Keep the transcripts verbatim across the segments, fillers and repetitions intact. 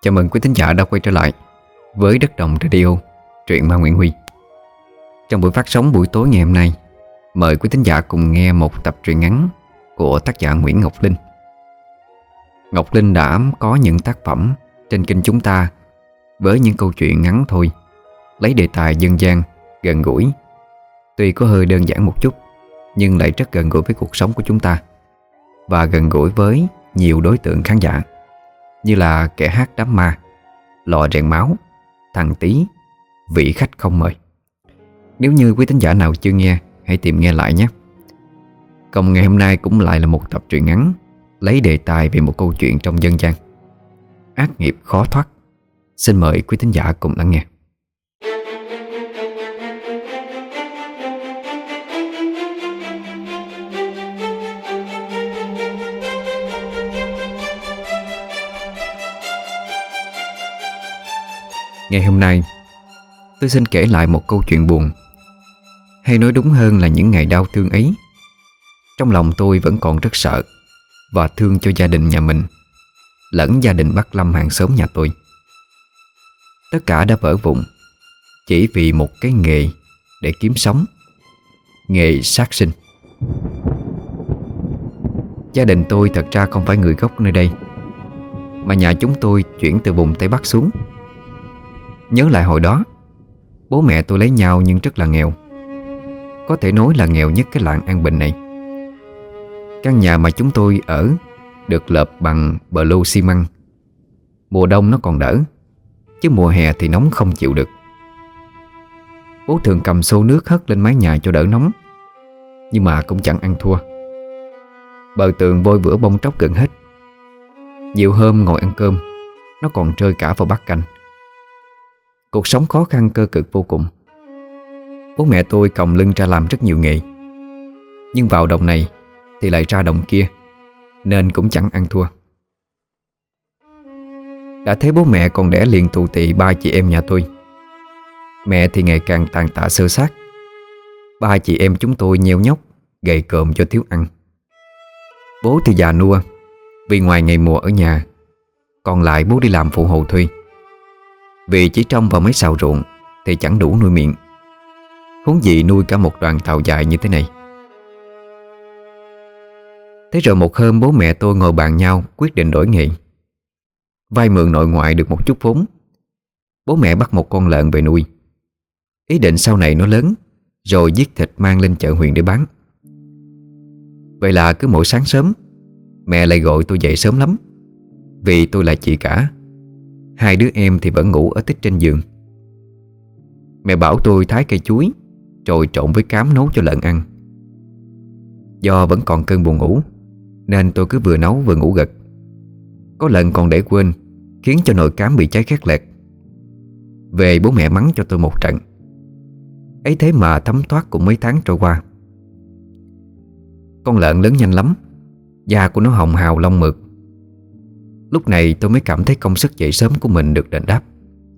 Chào mừng quý thính giả đã quay trở lại với Đất Đồng Radio, truyện ma Nguyễn Huy. Trong buổi phát sóng buổi tối ngày hôm nay, mời quý thính giả cùng nghe một tập truyện ngắn của tác giả Nguyễn Ngọc Linh. Ngọc Linh đã có những tác phẩm trên kênh chúng ta với những câu chuyện ngắn thôi, lấy đề tài dân gian, gần gũi. Tuy có hơi đơn giản một chút, nhưng lại rất gần gũi với cuộc sống của chúng ta và gần gũi với nhiều đối tượng khán giả, như là Kẻ hát đám ma, Lò rèn máu, Thằng Tí, Vị khách không mời. Nếu như quý thính giả nào chưa nghe, hãy tìm nghe lại nhé. Còn ngày hôm nay cũng lại là một tập truyện ngắn lấy đề tài về một câu chuyện trong dân gian, ác nghiệp khó thoát. Xin mời quý thính giả cùng lắng nghe. Ngày hôm nay, tôi xin kể lại một câu chuyện buồn, hay nói đúng hơn là những ngày đau thương ấy. Trong lòng tôi vẫn còn rất sợ và thương cho gia đình nhà mình, lẫn gia đình bác Lâm hàng xóm nhà tôi. Tất cả đã vỡ vụn chỉ vì một cái nghề để kiếm sống, nghề sát sinh. Gia đình tôi thật ra không phải người gốc nơi đây, mà nhà chúng tôi chuyển từ vùng Tây Bắc xuống. Nhớ lại hồi đó, bố mẹ tôi lấy nhau nhưng rất là nghèo, có thể nói là nghèo nhất cái làng An Bình này. Căn nhà mà chúng tôi ở được lợp bằng bờ lô xi măng. Mùa đông nó còn đỡ, chứ mùa hè thì nóng không chịu được. Bố thường cầm xô nước hất lên mái nhà cho đỡ nóng, nhưng mà cũng chẳng ăn thua. Bờ tường vôi vữa bong tróc gần hết. Nhiều hôm ngồi ăn cơm, nó còn rơi cả vào bát canh. Cuộc sống khó khăn cơ cực vô cùng. Bố mẹ tôi còng lưng ra làm rất nhiều nghề, nhưng vào đồng này thì lại ra đồng kia, nên cũng chẳng ăn thua. Đã thấy bố mẹ còn đẻ liền tù tị ba chị em nhà tôi. Mẹ thì ngày càng tàn tạ xơ xác. Ba chị em chúng tôi nheo nhóc, gầy còm do thiếu ăn. Bố thì già nua, vì ngoài ngày mùa ở nhà, còn lại bố đi làm phụ hồ thuê. Vì chỉ trông vào mấy sào ruộng thì chẳng đủ nuôi miệng, huống gì nuôi cả một đoàn tàu dài như thế này. Thế rồi một hôm bố mẹ tôi ngồi bàn nhau quyết định đổi nghề. Vay mượn nội ngoại được một chút vốn, bố mẹ bắt một con lợn về nuôi. Ý định sau này nó lớn rồi giết thịt mang lên chợ huyện để bán. Vậy là cứ mỗi sáng sớm, mẹ lại gọi tôi dậy sớm lắm, vì tôi là chị cả. Hai đứa em thì vẫn ngủ ở tích trên giường. Mẹ bảo tôi thái cây chuối rồi trộn với cám nấu cho lợn ăn. Do vẫn còn cơn buồn ngủ, nên tôi cứ vừa nấu vừa ngủ gật. Có lần còn để quên, khiến cho nồi cám bị cháy khét lẹt. Về bố mẹ mắng cho tôi một trận. Ấy thế mà thấm thoát cũng mấy tháng trôi qua. Con lợn lớn nhanh lắm, da của nó hồng hào lông mượt. Lúc này tôi mới cảm thấy công sức dậy sớm của mình được đền đáp.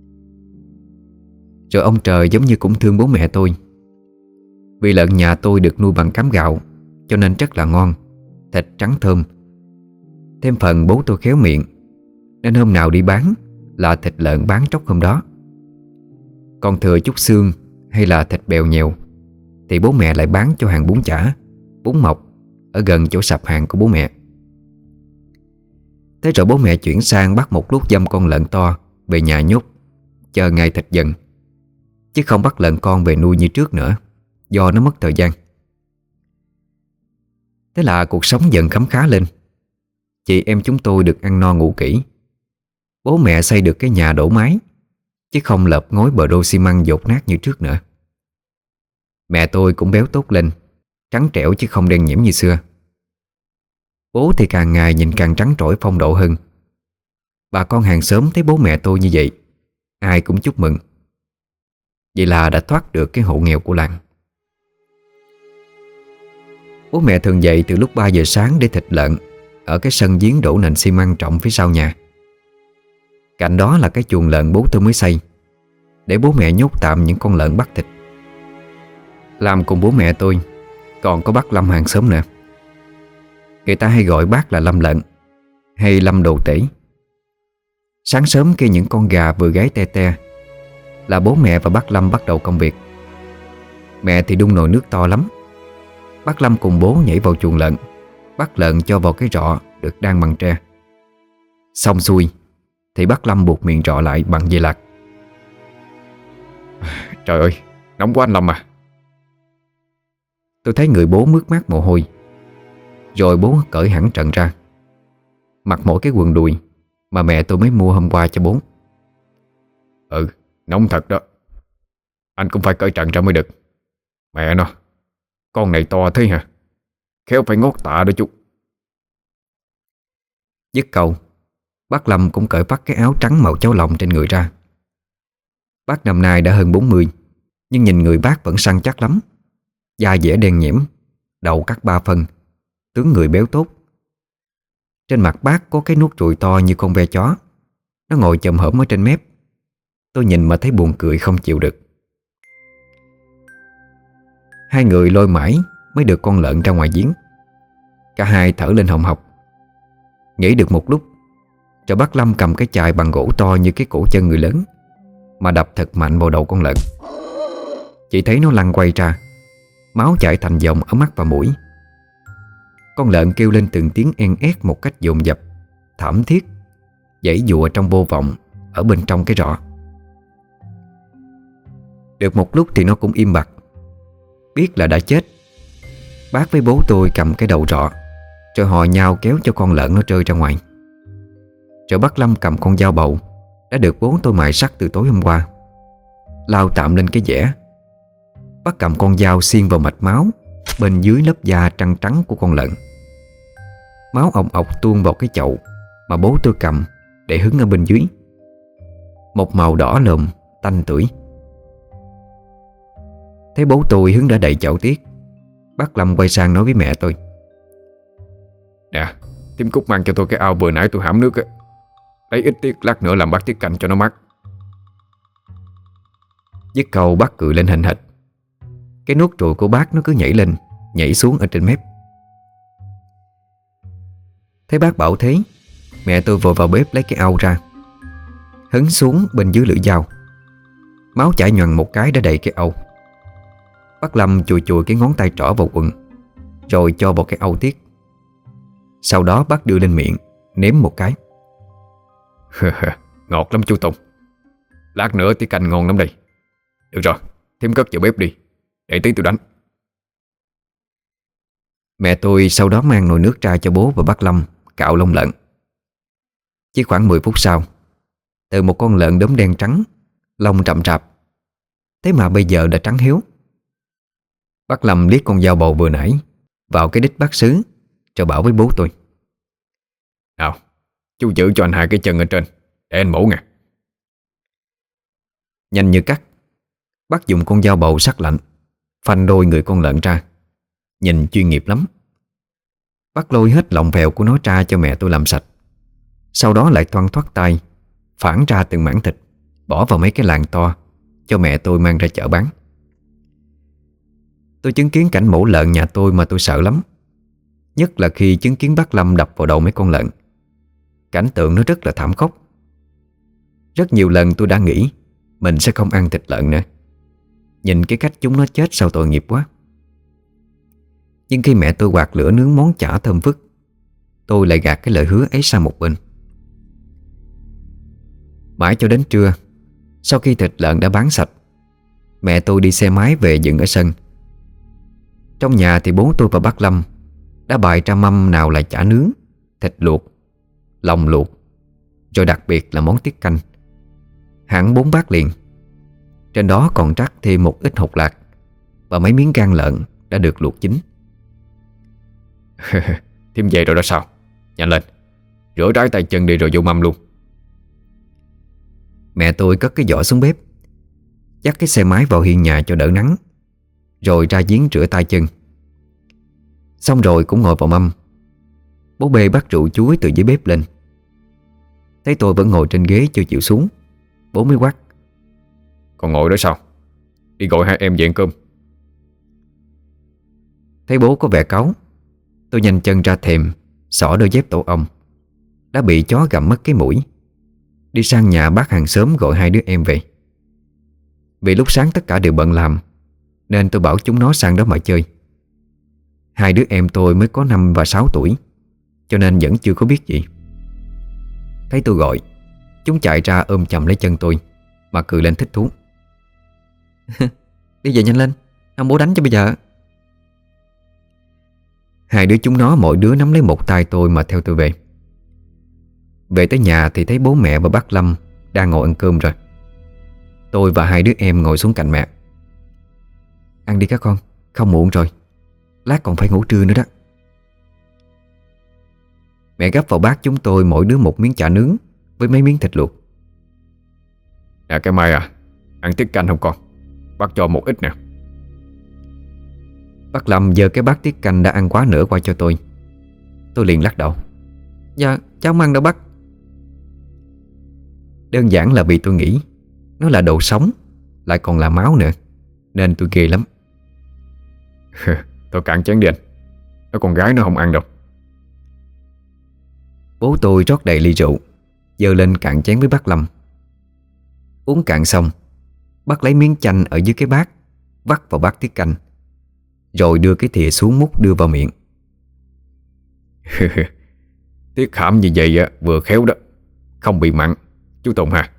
Rồi ông trời giống như cũng thương bố mẹ tôi. Vì lợn nhà tôi được nuôi bằng cám gạo, cho nên rất là ngon, thịt trắng thơm. Thêm phần bố tôi khéo miệng, nên hôm nào đi bán là thịt lợn bán tróc hôm đó. Còn thừa chút xương hay là thịt bèo nhèo thì bố mẹ lại bán cho hàng bún chả, bún mọc ở gần chỗ sạp hàng của bố mẹ. Thế rồi bố mẹ chuyển sang bắt một lúc dăm con lợn to về nhà nhốt, chờ ngày thịt dần, chứ không bắt lợn con về nuôi như trước nữa, do nó mất thời gian. Thế là cuộc sống dần khấm khá lên. Chị em chúng tôi được ăn no ngủ kỹ. Bố mẹ xây được cái nhà đổ mái, chứ không lợp ngói bờ đô xi măng dột nát như trước nữa. Mẹ tôi cũng béo tốt lên, trắng trẻo chứ không đen nhiễm như xưa. Bố thì càng ngày nhìn càng trắng trỗi phong độ hơn. Bà con hàng xóm thấy bố mẹ tôi như vậy, ai cũng chúc mừng. Vậy là đã thoát được cái hộ nghèo của làng. Bố mẹ thường dậy từ lúc ba giờ sáng để thịt lợn ở cái sân giếng đổ nền xi măng trọng phía sau nhà. Cạnh đó là cái chuồng lợn bố tôi mới xây, để bố mẹ nhốt tạm những con lợn bắt thịt. Làm cùng bố mẹ tôi còn có bác Lâm hàng xóm nữa. Người ta hay gọi bác là Lâm Lợn hay Lâm Đồ Tể. Sáng sớm khi những con gà vừa gáy te te là bố mẹ và bác Lâm bắt đầu công việc. Mẹ thì đun nồi nước to lắm. Bác Lâm cùng bố nhảy vào chuồng lợn, bắt lợn cho vào cái rọ được đan bằng tre. Xong xuôi thì bác Lâm buộc miệng rọ lại bằng dây lạc. Trời ơi, nóng quá anh Lâm à. Tôi thấy người bố mướt mát mồ hôi. Rồi bố cởi hẳn trần ra, mặc mỗi cái quần đùi mà mẹ tôi mới mua hôm qua cho bố. Ừ, nóng thật đó. Anh cũng phải cởi trần ra mới được. Mẹ nó, con này to thế hả? Khéo phải ngót tạ đó chú. Dứt câu, bác Lâm cũng cởi vắt cái áo trắng màu cháo lòng trên người ra. Bác năm nay đã hơn bốn mươi, nhưng nhìn người bác vẫn săn chắc lắm. Da dẻ đen nhẽm, đầu cắt ba phân, tướng người béo tốt. Trên mặt bác có cái nút ruồi to như con ve chó. Nó ngồi chồm hổm ở trên mép. Tôi nhìn mà thấy buồn cười không chịu được. Hai người lôi mãi mới được con lợn ra ngoài giếng. Cả hai thở lên hồng hộc. Nghĩ được một lúc, rồi bác Lâm cầm cái chài bằng gỗ to như cái cổ chân người lớn mà đập thật mạnh vào đầu con lợn. Chỉ thấy nó lăn quay ra, máu chảy thành dòng ở mắt và mũi. Con lợn kêu lên từng tiếng en ét một cách dồn dập, thảm thiết, giãy giụa trong vô vọng ở bên trong cái rọ. Được một lúc thì nó cũng im bặt. Biết là đã chết, bác với bố tôi cầm cái đầu rọ, rồi hò nhau kéo cho con lợn nó rơi ra ngoài. Rồi bác Lâm cầm con dao bầu đã được bố tôi mài sắt từ tối hôm qua, lao tạm lên cái dẻ. Bác cầm con dao xiên vào mạch máu bên dưới lớp da trắng trắng của con lợn. Máu ọc ọc tuôn vào cái chậu mà bố tôi cầm để hứng ở bên dưới. Một màu đỏ lồm, tanh tưởi. Thấy bố tôi hứng đã đầy chậu tiết, bác Lâm quay sang nói với mẹ tôi: Nè, Tím Cúc mang cho tôi cái ao vừa nãy tôi hãm nước á. Lấy ít tiết lát nữa làm bát tiết canh cho nó mát. Dứt câu bác cười lên hình hệt. Cái nút ruồi của bác nó cứ nhảy lên nhảy xuống ở trên mép. Thấy bác bảo thế, mẹ tôi vội vào bếp lấy cái ao ra, hứng xuống bên dưới lưỡi dao. Máu chảy nhoằn một cái đã đầy cái ao. Bác Lâm chùi chùi cái ngón tay trỏ vào quần, rồi cho vào cái ao tiết. Sau đó bác đưa lên miệng nếm một cái. Ngọt lắm chú Tùng. Lát nữa tiết canh ngon lắm đây. Được rồi, Thím cất vào bếp đi, để tí tôi đánh. Mẹ tôi sau đó mang nồi nước ra cho bố và bác Lâm cạo lông lợn. Chỉ khoảng mười phút sau, từ một con lợn đốm đen trắng, lông rậm rạp, thế mà bây giờ đã trắng hiếu. Bác Lâm liếc con dao bầu vừa nãy vào cái đít bát sứ, rồi bảo với bố tôi: Nào, chú giữ cho anh hai cái chân ở trên, để anh mổ nè. Nhanh như cắt, bác dùng con dao bầu sắc lạnh phanh đôi người con lợn ra. Nhìn chuyên nghiệp lắm. Bác lôi hết lòng vèo của nó ra cho mẹ tôi làm sạch. Sau đó lại thoăn thoắt tay phản ra từng mảng thịt, bỏ vào mấy cái lạng to cho mẹ tôi mang ra chợ bán. Tôi chứng kiến cảnh mổ lợn nhà tôi mà tôi sợ lắm. Nhất là khi chứng kiến bác Lâm đập vào đầu mấy con lợn. Cảnh tượng nó rất là thảm khốc. Rất nhiều lần tôi đã nghĩ mình sẽ không ăn thịt lợn nữa. Nhìn cái cách chúng nó chết sao tội nghiệp quá. Nhưng khi mẹ tôi quạt lửa nướng món chả thơm phức, tôi lại gạt cái lời hứa ấy sang một bên. Mãi cho đến trưa, sau khi thịt lợn đã bán sạch, mẹ tôi đi xe máy về dựng ở sân. Trong nhà thì bố tôi và bác Lâm đã bày ra mâm nào là chả nướng, thịt luộc, lòng luộc, rồi đặc biệt là món tiết canh. Hẳn bốn bát liền. Trên đó còn rắc thêm một ít hột lạc và mấy miếng gan lợn đã được luộc chín. Thím về rồi đó sao? Nhanh lên, rửa rái tay chân đi rồi vô mâm luôn. Mẹ tôi cất cái giỏ xuống bếp, dắt cái xe máy vào hiên nhà cho đỡ nắng, rồi ra giếng rửa tay chân. Xong rồi cũng ngồi vào mâm. Bố bê bát rượu chuối từ dưới bếp lên. Thấy tôi vẫn ngồi trên ghế chưa chịu xuống, bố mới quát: Còn ngồi đó sao? Đi gọi hai em về ăn cơm. Thấy bố có vẻ cáu, tôi nhanh chân ra thềm, xỏ đôi dép tổ ong đã bị chó gặm mất cái mũi. đi sang nhà bác hàng xóm gọi hai đứa em về. Vì lúc sáng tất cả đều bận làm nên tôi bảo chúng nó sang đó mà chơi. Hai đứa em tôi mới có năm và sáu tuổi, cho nên vẫn chưa có biết gì. Thấy tôi gọi, chúng chạy ra ôm chầm lấy chân tôi mà cười lên thích thú. Đi về nhanh lên, ông bố đánh cho bây giờ. Hai đứa chúng nó mỗi đứa nắm lấy một tay tôi mà theo tôi về. Về tới nhà thì thấy bố mẹ và bác Lâm đang ngồi ăn cơm rồi. Tôi và hai đứa em ngồi xuống cạnh mẹ. Ăn đi các con, không muộn rồi, lát còn phải ngủ trưa nữa đó. Mẹ gắp vào bát chúng tôi mỗi đứa một miếng chả nướng với mấy miếng thịt luộc. Nè cái Mai à, ăn tiết canh không con? Bác cho một ít nè. Bác Lâm giơ cái bát tiết canh đã ăn quá nửa qua cho tôi. Tôi liền lắc đầu. Dạ cháu không ăn đâu bác. Đơn giản là vì tôi nghĩ nó là đồ sống, lại còn là máu nữa, nên tôi ghê lắm. Tôi cạn chén đi anh, nó con gái nó không ăn đâu. Bố tôi rót đầy ly rượu, giơ lên cạn chén với bác Lâm. Uống cạn xong, bác lấy miếng chanh ở dưới cái bát vắt vào bát tiết canh, rồi đưa cái thìa xuống múc đưa vào miệng. Tiết hãm như vậy á, vừa khéo đó, không bị mặn, chú Tùng ha.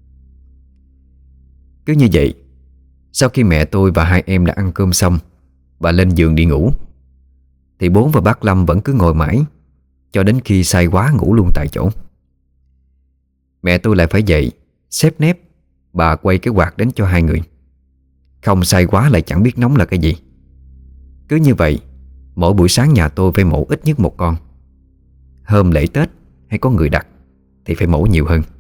Cứ như vậy, sau khi mẹ tôi và hai em đã ăn cơm xong và lên giường đi ngủ, thì bố và bác Lâm vẫn cứ ngồi mãi cho đến khi say quá ngủ luôn tại chỗ. Mẹ tôi lại phải dậy xếp nép, bà quay cái quạt đến cho hai người. Không say quá lại chẳng biết nóng là cái gì. Cứ như vậy, mỗi buổi sáng nhà tôi phải mổ ít nhất một con. Hôm lễ Tết hay có người đặt thì phải mổ nhiều hơn.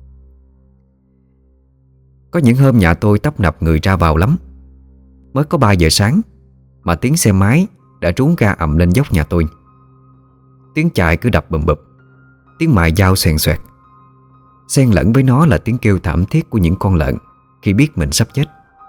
Có những hôm nhà tôi tấp nập người ra vào lắm. Mới có ba giờ sáng mà tiếng xe máy đã trún ga ầm lên dốc nhà tôi. Tiếng chài cứ đập bùm bụp, tiếng mài dao xoèn xoẹt. Xen lẫn với nó là tiếng kêu thảm thiết của những con lợn khi biết mình sắp chết.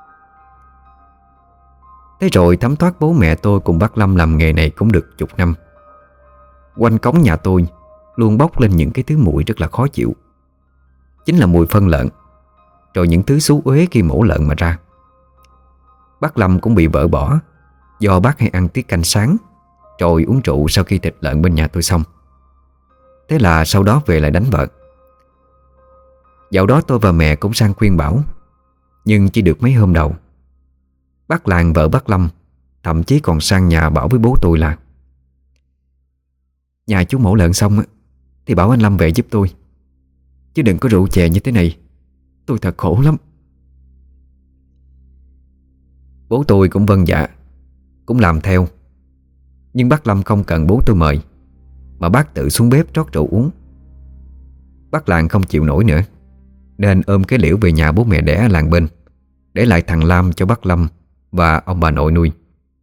Thế rồi thấm thoát bố mẹ tôi cùng bác Lâm làm nghề này cũng được chục năm. Quanh cống nhà tôi luôn bốc lên những cái thứ mùi rất là khó chịu. Chính là mùi phân lợn, rồi những thứ xú uế khi mổ lợn mà ra. Bác Lâm cũng bị vợ bỏ do bác hay ăn tiết canh sáng rồi uống rượu sau khi thịt lợn bên nhà tôi xong. Thế là sau đó về lại đánh vợ. Dạo đó tôi và mẹ cũng sang khuyên bảo, nhưng chỉ được mấy hôm đầu. Bác làng vợ bác Lâm thậm chí còn sang nhà bảo với bố tôi là: nhà chú mổ lợn xong á, thì bảo anh Lâm về giúp tôi, chứ đừng có rượu chè như thế này, tôi thật khổ lắm. Bố tôi cũng vâng dạ, cũng làm theo. Nhưng bác Lâm không cần bố tôi mời, mà bác tự xuống bếp rót rượu uống. Bác làng không chịu nổi nữa, nên ôm cái liễu về nhà bố mẹ đẻ ở làng bên, để lại thằng Lam cho bác Lâm và ông bà nội nuôi.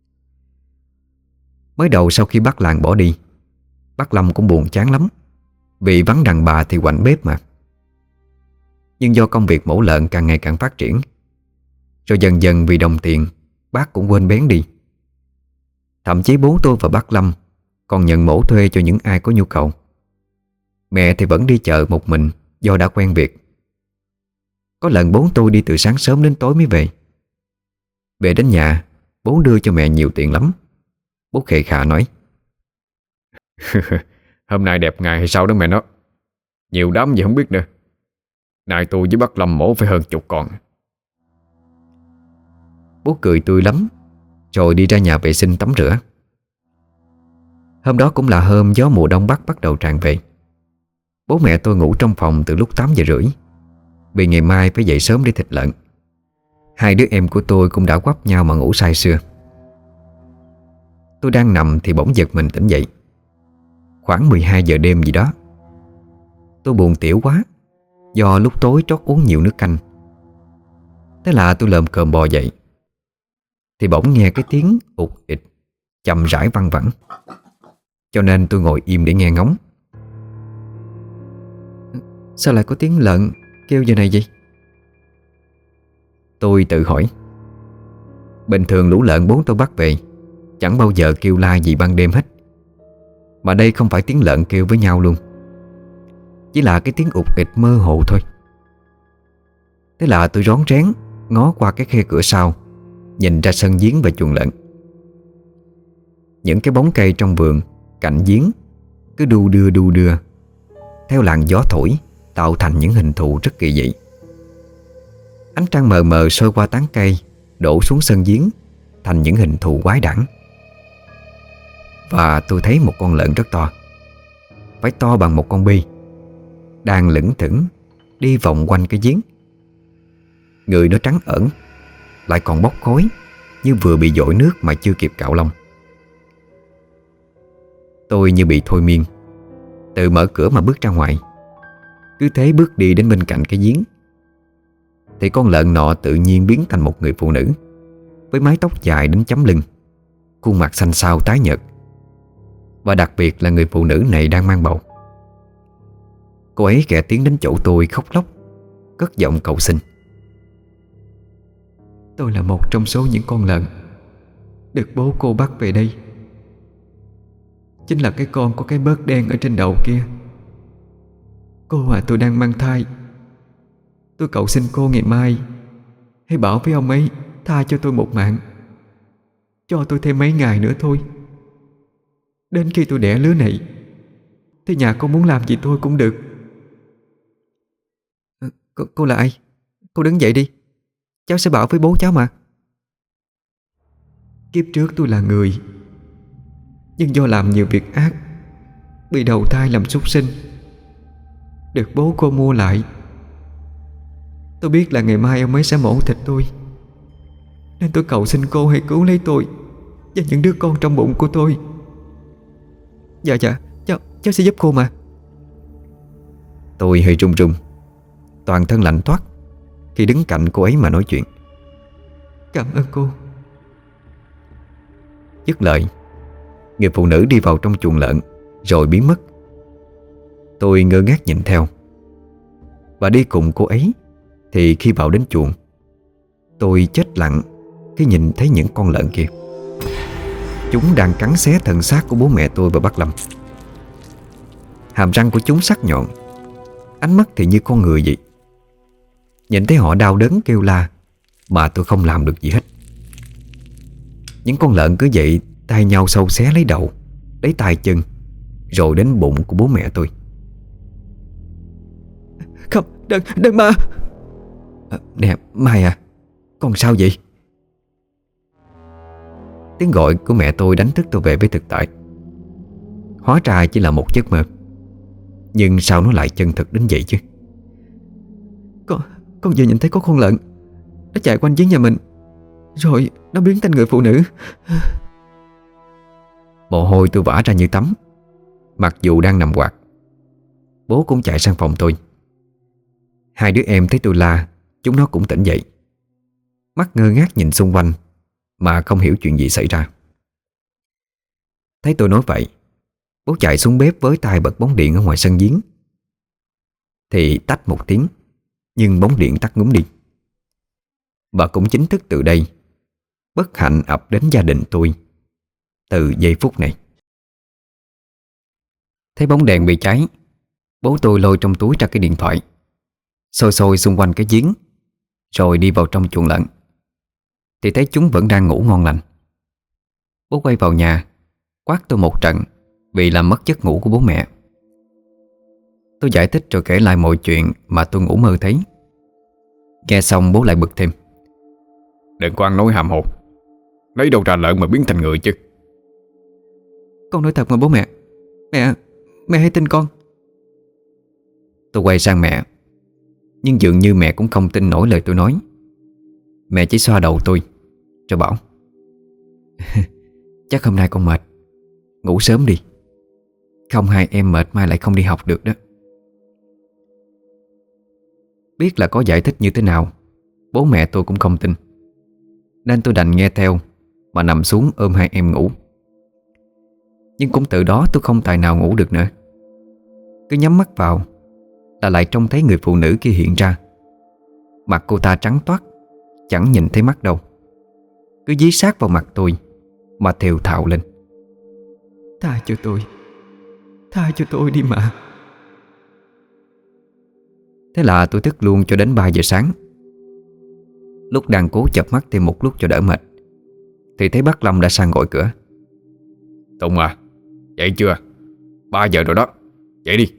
Mới đầu sau khi bác làng bỏ đi, bác Lâm cũng buồn chán lắm, vì vắng đàn bà thì quạnh bếp mà. Nhưng do công việc mổ lợn càng ngày càng phát triển, rồi dần dần vì đồng tiền, bác cũng quên bén đi. Thậm chí bố tôi và bác Lâm còn nhận mổ thuê cho những ai có nhu cầu. Mẹ thì vẫn đi chợ một mình do đã quen việc. Có lần bố tôi đi từ sáng sớm đến tối mới về. Về đến nhà, bố đưa cho mẹ nhiều tiền lắm. Bố khề khà nói: Hôm nay đẹp ngày hay sao đó mẹ nó, nhiều đám gì không biết nữa. Nay tôi với bác Lâm mổ phải hơn chục con. Bố cười tươi lắm, rồi đi ra nhà vệ sinh tắm rửa. Hôm đó cũng là hôm gió mùa đông bắc bắt đầu tràn về. Bố mẹ tôi ngủ trong phòng từ lúc tám giờ rưỡi, vì ngày mai phải dậy sớm để thịt lợn. Hai đứa em của tôi cũng đã quắp nhau mà ngủ say sưa. Tôi đang nằm thì bỗng giật mình tỉnh dậy. Khoảng mười hai giờ đêm gì đó. Tôi buồn tiểu quá, do lúc tối trót uống nhiều nước canh. Thế là tôi lồm cồm bò dậy, thì bỗng nghe cái tiếng ụt ịt chậm rãi văng vẳng. Cho nên tôi ngồi im để nghe ngóng. Sao lại có tiếng lợn kêu giờ này vậy? Tôi tự hỏi. Bình thường lũ lợn bố tôi bắt về chẳng bao giờ kêu la gì ban đêm hết, mà đây không phải tiếng lợn kêu với nhau luôn. chỉ là cái tiếng ụt ịt mơ hồ thôi. Thế là tôi rón rén ngó qua cái khe cửa sau, nhìn ra sân giếng và chuồng lợn. Những cái bóng cây trong vườn cạnh giếng cứ đu đưa đu đưa theo làn gió thổi, tạo thành những hình thù rất kỳ dị. Ánh trăng mờ mờ soi qua tán cây, đổ xuống sân giếng thành những hình thù quái đản. Và tôi thấy một con lợn rất to, phải to bằng một con bi, đang lững thững đi vòng quanh cái giếng. Người nó trắng ẩn, lại còn bốc khói như vừa bị dội nước mà chưa kịp cạo lông. Tôi như bị thôi miên, tự mở cửa mà bước ra ngoài. Cứ thế bước đi đến bên cạnh cái giếng thì con lợn nọ tự nhiên biến thành một người phụ nữ với mái tóc dài đến chấm lưng, khuôn mặt xanh xao tái nhợt. Và đặc biệt là người phụ nữ này đang mang bầu. Cô ấy kẻ tiến đến chỗ tôi khóc lóc, cất giọng cầu xin. Tôi là một trong số những con lợn được bố cô bắt về đây. Chính là cái con có cái bớt đen ở trên đầu kia. Cô à, tôi đang mang thai. Tôi cầu xin cô ngày mai hãy bảo với ông ấy tha cho tôi một mạng, cho tôi thêm mấy ngày nữa thôi. Đến khi tôi đẻ lứa này thì nhà cô muốn làm gì tôi cũng được. Cô, cô là ai? Cô đứng dậy đi, cháu sẽ bảo với bố cháu mà. Kiếp trước tôi là người, nhưng do làm nhiều việc ác bị đầu thai làm súc sinh, được bố cô mua lại. Tôi biết là ngày mai ông ấy sẽ mổ thịt tôi, nên tôi cầu xin cô hãy cứu lấy tôi và những đứa con trong bụng của tôi. Dạ dạ, cháu, cháu sẽ giúp cô mà. Tôi hơi run run, toàn thân lạnh toát khi đứng cạnh cô ấy mà nói chuyện. Cảm ơn cô. Dứt lời, người phụ nữ đi vào trong chuồng lợn rồi biến mất. Tôi ngơ ngác nhìn theo. Và đi cùng cô ấy thì khi vào đến chuồng, tôi chết lặng khi nhìn thấy những con lợn kia. Chúng đang cắn xé thân xác của bố mẹ tôi và bác Lâm. Hàm răng của chúng sắc nhọn, ánh mắt thì như con người vậy. Nhìn thấy họ đau đớn kêu la mà tôi không làm được gì hết. Những con lợn cứ vậy tay nhau xâu xé lấy đầu, lấy tay chân, rồi đến bụng của bố mẹ tôi. Không, đừng, đừng mà. à, Nè Mai à, con sao vậy? Tiếng gọi của mẹ tôi đánh thức tôi về với thực tại. Hóa ra chỉ là một giấc mơ, nhưng sao nó lại chân thực đến vậy chứ? Con, con vừa nhìn thấy có con lợn nó chạy quanh giếng nhà mình, rồi nó biến thành người phụ nữ. Mồ hôi tôi vã ra như tắm. Mặc dù đang nằm quạt, bố cũng chạy sang phòng tôi. Hai đứa em thấy tôi la, chúng nó cũng tỉnh dậy, mắt ngơ ngác nhìn xung quanh mà không hiểu chuyện gì xảy ra. Thấy tôi nói vậy, bố chạy xuống bếp với tay bật bóng điện ở ngoài sân giếng. Thì tách một tiếng, nhưng bóng điện tắt ngúm đi. Và cũng chính thức từ đây, bất hạnh ập đến gia đình tôi từ giây phút này. Thấy bóng đèn bị cháy, bố tôi lôi trong túi ra cái điện thoại, xôi xôi xung quanh cái giếng, rồi đi vào trong chuồng lợn. Thì thấy chúng vẫn đang ngủ ngon lành. Bố quay vào nhà, quát tôi một trận vì làm mất giấc ngủ của bố mẹ. Tôi giải thích rồi kể lại mọi chuyện mà tôi ngủ mơ thấy. Nghe xong bố lại bực thêm. Đừng có ăn nói hàm hồ, lấy đâu ra lợn mà biến thành người chứ? Con nói thật mà bố mẹ. Mẹ, mẹ hãy tin con. Tôi quay sang mẹ, nhưng dường như mẹ cũng không tin nổi lời tôi nói. Mẹ chỉ xoa đầu tôi rồi bảo chắc hôm nay con mệt, ngủ sớm đi, không hai em mệt mai lại không đi học được đó. Biết là có giải thích như thế nào, bố mẹ tôi cũng không tin, nên tôi đành nghe theo mà nằm xuống ôm hai em ngủ. Nhưng cũng từ đó tôi không tài nào ngủ được nữa. Cứ nhắm mắt vào là lại trông thấy người phụ nữ kia hiện ra. Mặt cô ta trắng toát, chẳng nhìn thấy mắt đâu, cứ dí sát vào mặt tôi mà thều thào lên. Tha cho tôi, tha cho tôi đi mà. Thế là tôi thức luôn cho đến ba giờ sáng. Lúc đang cố chợp mắt thêm một lúc cho đỡ mệt thì thấy bác Lâm đã sang gọi cửa. Tùng à, dậy chưa? Ba giờ rồi đó, dậy đi.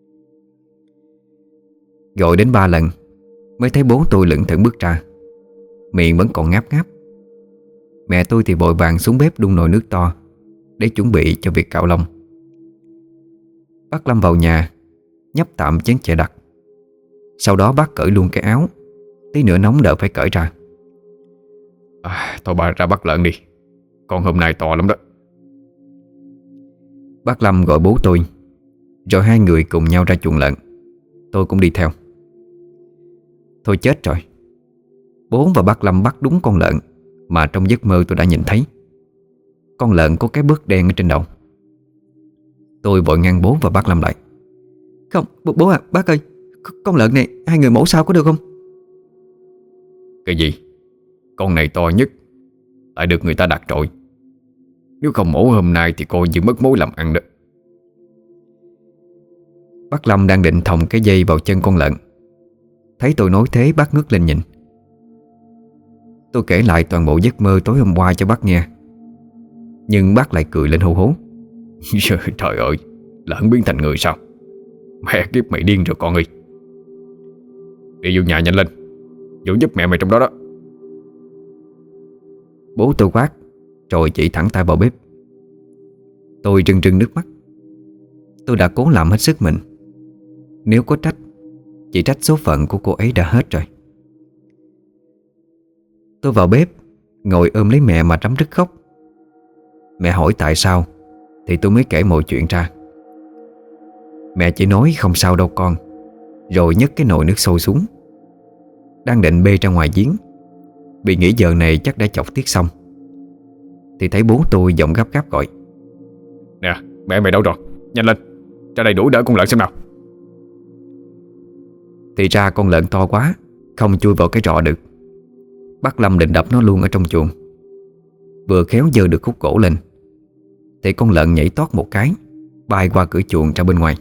Gọi đến ba lần mới thấy bố tôi lững thững bước ra, miệng vẫn còn ngáp ngáp. Mẹ tôi thì vội vàng xuống bếp đun nồi nước to để chuẩn bị cho việc cạo lông. Bác Lâm vào nhà nhấp tạm chén chè đặc. Sau đó bác cởi luôn cái áo, tí nữa nóng đỡ phải cởi ra. à, Thôi bà ra bắt lợn đi, con hôm nay to lắm đó. Bác Lâm gọi bố tôi, rồi hai người cùng nhau ra chuồng lợn. Tôi cũng đi theo. Thôi chết rồi, bố và bác Lâm bắt đúng con lợn mà trong giấc mơ tôi đã nhìn thấy. Con lợn có cái bước đen ở trên đầu. Tôi vội ngăn bố và bác Lâm lại. Không, bố, bố à, bác ơi, con lợn này hai người mổ sao có được không? Cái gì? Con này to nhất, lại được người ta đặt trội. Nếu không mổ hôm nay thì coi như mất mối làm ăn đó. Bác Lâm đang định thòng cái dây vào chân con lợn. Thấy tôi nói thế, bác ngước lên nhìn. Tôi kể lại toàn bộ giấc mơ tối hôm qua cho bác nghe, nhưng bác lại cười lên hô hố. Trời ơi, lợn biến thành người sao? Mẹ kiếp mày điên rồi con ơi. Đi vô nhà nhanh lên, vô giúp mẹ mày trong đó đó. Bố tôi quát, rồi chỉ thẳng tay vào bếp. Tôi rưng rưng nước mắt. Tôi đã cố làm hết sức mình. Nếu có trách, chỉ trách số phận của cô ấy đã hết rồi. Tôi vào bếp, ngồi ôm lấy mẹ mà rắm rứt khóc. Mẹ hỏi tại sao thì tôi mới kể mọi chuyện ra. Mẹ chỉ nói không sao đâu con, rồi nhấc cái nồi nước sôi xuống. Đang định bê ra ngoài giếng, vì nghĩ giờ này chắc đã chọc tiết xong, thì thấy bố tôi giọng gấp gáp gọi. Nè, mẹ mày đâu rồi? Nhanh lên, ra đây đuổi đỡ con lợn xem nào. Thì ra con lợn to quá, không chui vào cái rọ được. Bác Lâm định đập nó luôn ở trong chuồng. Vừa khéo giơ được khúc gỗ lên thì con lợn nhảy tót một cái, bay qua cửa chuồng ra bên ngoài.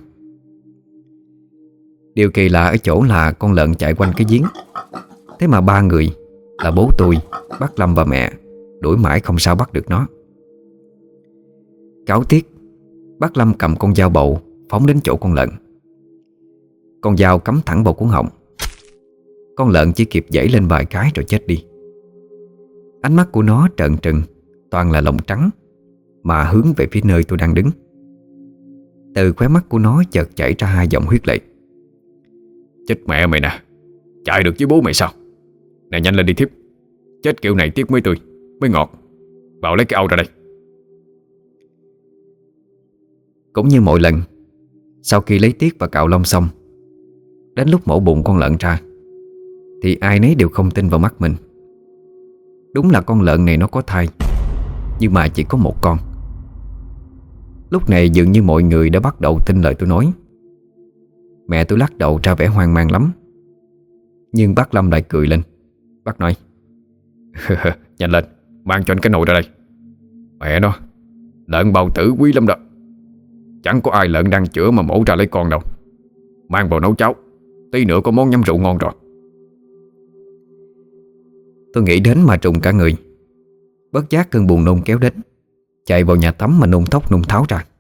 Điều kỳ lạ ở chỗ là con lợn chạy quanh cái giếng. Thế mà ba người là bố tôi, bác Lâm và mẹ đuổi mãi không sao bắt được nó. Cáo tiếc, bác Lâm cầm con dao bầu phóng đến chỗ con lợn. Con dao cắm thẳng vào cuống họng. Con lợn chỉ kịp giãy lên vài cái rồi chết đi. Ánh mắt của nó trợn trừng, toàn là lồng trắng, mà hướng về phía nơi tôi đang đứng. Từ khóe mắt của nó chợt chảy ra hai dòng huyết lệ. Chết mẹ mày nè, chạy được với bố mày sao? Nè nhanh lên đi thiếp, chết kiểu này tiếc mới tươi, mới ngọt. Bảo lấy cái âu ra đây. Cũng như mọi lần, sau khi lấy tiết và cạo lông xong, đến lúc mổ bụng con lợn ra thì ai nấy đều không tin vào mắt mình. Đúng là con lợn này nó có thai, nhưng mà chỉ có một con. Lúc này dường như mọi người đã bắt đầu tin lời tôi nói. Mẹ tôi lắc đầu ra vẻ hoang mang lắm. Nhưng bác Lâm lại cười lên. Bác nói: Nhanh lên, mang cho anh cái nồi ra đây. Mẹ nó, lợn bào tử quý lắm đó. Chẳng có ai lợn đang chữa mà mổ ra lấy con đâu. Mang vào nấu cháo, tí nữa có món nhắm rượu ngon rồi. Tôi nghĩ đến mà trùng cả người. Bất giác cơn buồn nôn kéo đến, chạy vào nhà tắm mà nôn thốc nôn tháo ra.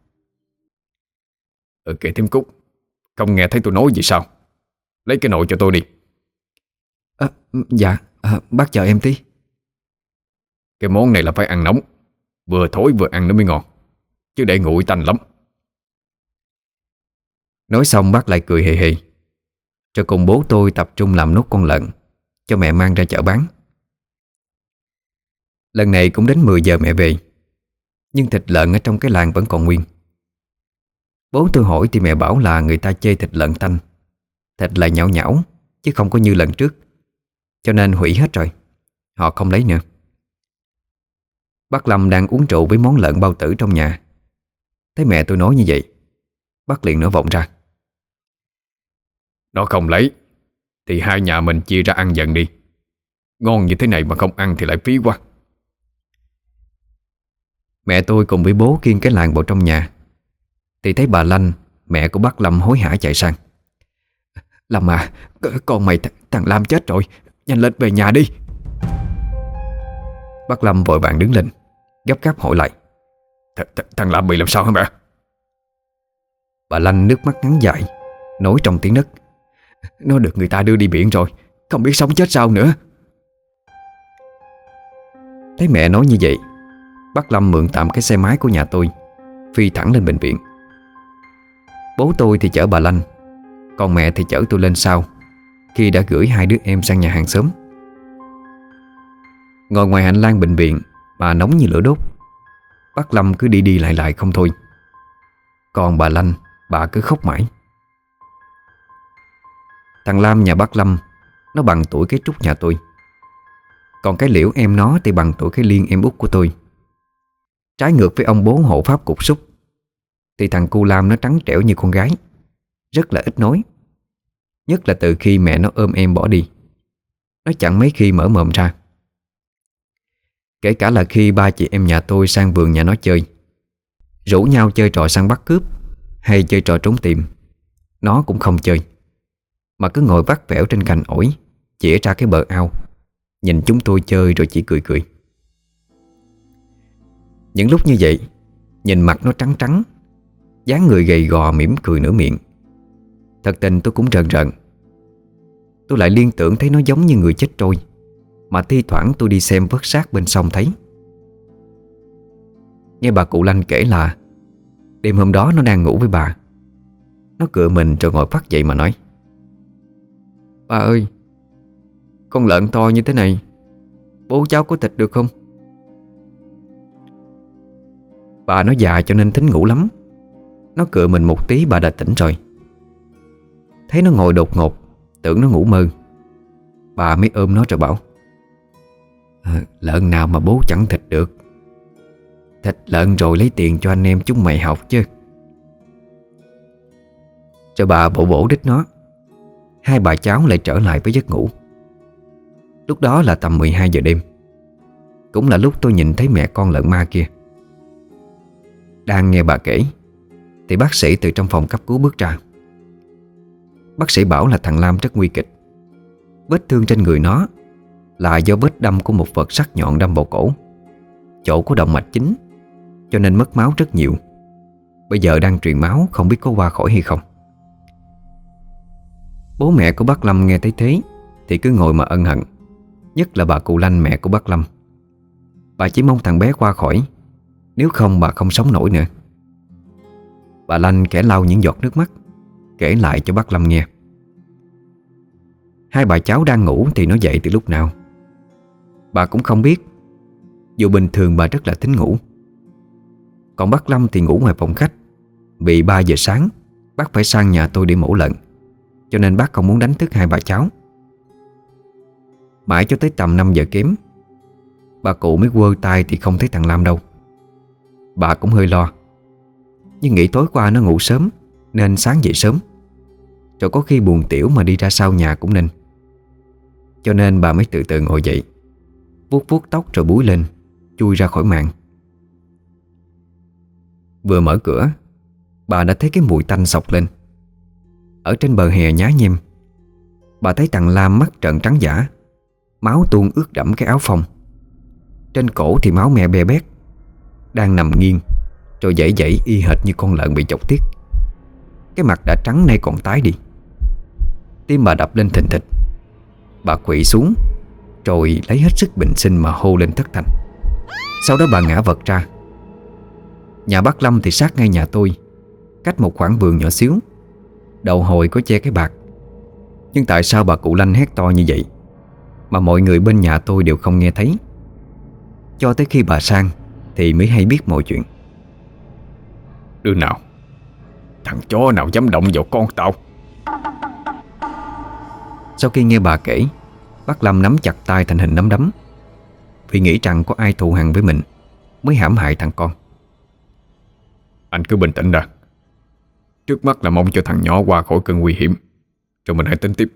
Ừ kìa thím Cúc, không nghe thấy tôi nói gì sao? Lấy cái nồi cho tôi đi. À, dạ, à, bác chờ em tí. Cái món này là phải ăn nóng, vừa thối vừa ăn nó mới ngon, chứ để nguội tanh lắm. Nói xong bác lại cười hề hề, rồi cùng bố tôi tập trung làm nốt con lợn cho mẹ mang ra chợ bán. Lần này cũng đến mười giờ mẹ về, nhưng thịt lợn ở trong cái làng vẫn còn nguyên. Bố tôi hỏi thì mẹ bảo là người ta chê thịt lợn tanh, thịt lại nhão nhão chứ không có như lần trước, cho nên hủy hết rồi, họ không lấy nữa. Bác Lâm đang uống rượu với món lợn bao tử trong nhà. Thấy mẹ tôi nói như vậy, bác liền nói vọng ra: Nó không lấy thì hai nhà mình chia ra ăn dần đi. Ngon như thế này mà không ăn thì lại phí quá. Mẹ tôi cùng với bố khiêng cái làng vào trong nhà thì thấy bà Lanh, mẹ của bác Lâm hối hả chạy sang: Lâm à, con mày, thằng Lam chết rồi, nhanh lên về nhà đi. Bác Lâm vội vàng đứng lên, gấp gáp hỏi lại: th th Thằng Lam bị làm sao hả mẹ? Bà Lanh nước mắt ngắn dài, nói trong tiếng nấc: Nó được người ta đưa đi biển rồi, không biết sống chết sao nữa. Thấy mẹ nói như vậy, bác Lâm mượn tạm cái xe máy của nhà tôi, phi thẳng lên bệnh viện. Bố tôi thì chở bà Lanh, còn mẹ thì chở tôi lên sau, khi đã gửi hai đứa em sang nhà hàng xóm. Ngồi ngoài hành lang bệnh viện mà nóng như lửa đốt, bác Lâm cứ đi đi lại lại không thôi. Còn bà Lanh, bà cứ khóc mãi. Thằng Lam nhà bác Lâm, nó bằng tuổi cái Trúc nhà tôi. Còn cái Liễu em nó thì bằng tuổi cái Liên em út của tôi. Trái ngược với ông bố hộ pháp cục súc, thì thằng cu Lam nó trắng trẻo như con gái, rất là ít nói. Nhất là từ khi mẹ nó ôm em bỏ đi, nó chẳng mấy khi mở mồm ra. Kể cả là khi ba chị em nhà tôi sang vườn nhà nó chơi, rủ nhau chơi trò săn bắt cướp hay chơi trò trốn tìm, nó cũng không chơi, mà cứ ngồi vắt vẻo trên cành ổi, chĩa ra cái bờ ao, nhìn chúng tôi chơi rồi chỉ cười cười. Những lúc như vậy, nhìn mặt nó trắng trắng, dáng người gầy gò, mỉm cười nửa miệng, thật tình tôi cũng rợn rợn. Tôi lại liên tưởng thấy nó giống như người chết trôi mà thi thoảng tôi đi xem vớt xác bên sông thấy. Nghe bà cụ Lanh kể là đêm hôm đó nó đang ngủ với bà, nó cựa mình rồi ngồi phắt dậy mà nói: Bà ơi, con lợn to như thế này, bố cháu có thịt được không? Bà nó già cho nên thính ngủ lắm. Nó cựa mình một tí bà đã tỉnh rồi. Thấy nó ngồi đột ngột, tưởng nó ngủ mơ, bà mới ôm nó rồi bảo: à, lợn nào mà bố chẳng thịt được. Thịt lợn rồi lấy tiền cho anh em chúng mày học chứ. Rồi bà bổ bổ đít nó. Hai bà cháu lại trở lại với giấc ngủ. Lúc đó là tầm mười hai giờ đêm, cũng là lúc tôi nhìn thấy mẹ con lợn ma kia. Đang nghe bà kể thì bác sĩ từ trong phòng cấp cứu bước ra. Bác sĩ bảo là thằng Lam rất nguy kịch. Vết thương trên người nó là do vết đâm của một vật sắc nhọn đâm vào cổ, chỗ của động mạch chính, cho nên mất máu rất nhiều. Bây giờ đang truyền máu, không biết có qua khỏi hay không. Bố mẹ của bác Lâm nghe thấy thế thì cứ ngồi mà ân hận, nhất là bà cụ Lanh, mẹ của bác Lâm. Bà chỉ mong thằng bé qua khỏi, nếu không bà không sống nổi nữa. Bà Lanh khẽ lau những giọt nước mắt, kể lại cho bác Lâm nghe. Hai bà cháu đang ngủ thì nó dậy từ lúc nào bà cũng không biết, dù bình thường bà rất là thích ngủ. Còn bác Lâm thì ngủ ngoài phòng khách, vì ba giờ sáng bác phải sang nhà tôi để mổ lợn, cho nên bác không muốn đánh thức hai bà cháu. Mãi cho tới tầm năm giờ kém, bà cụ mới quơ tay thì không thấy thằng Lam đâu. Bà cũng hơi lo, nhưng nghĩ tối qua nó ngủ sớm nên sáng dậy sớm, rồi có khi buồn tiểu mà đi ra sau nhà cũng nên. Cho nên bà mới từ từ ngồi dậy, vuốt vuốt tóc rồi búi lên, chui ra khỏi màn. Vừa mở cửa, bà đã thấy cái mùi tanh xộc lên. Ở trên bờ hè nhá nhem, bà thấy thằng Lam mắt trợn trắng dã, máu tuôn ướt đẫm cái áo phông. Trên cổ thì máu me be bét, đang nằm nghiêng rồi dãy dãy y hệt như con lợn bị chọc tiết. Cái mặt đã trắng nay còn tái đi. Tim bà đập lên thình thịch. Bà quỵ xuống rồi lấy hết sức bình sinh mà hô lên thất thanh. Sau đó bà ngã vật ra. Nhà bác Lâm thì sát ngay nhà tôi, cách một khoảng vườn nhỏ xíu. Đầu hồi có che cái bạc. Nhưng tại sao bà cụ Lanh hét to như vậy mà mọi người bên nhà tôi đều không nghe thấy? Cho tới khi bà sang thì mới hay biết mọi chuyện. Đứa nào, thằng chó nào dám động vào con tao? Sau khi nghe bà kể, bác Lâm nắm chặt tay thành hình nắm đấm, vì nghĩ rằng có ai thù hằn với mình mới hãm hại thằng con. Anh cứ bình tĩnh đã. Trước mắt là mong cho thằng nhỏ qua khỏi cơn nguy hiểm, rồi mình hãy tính tiếp.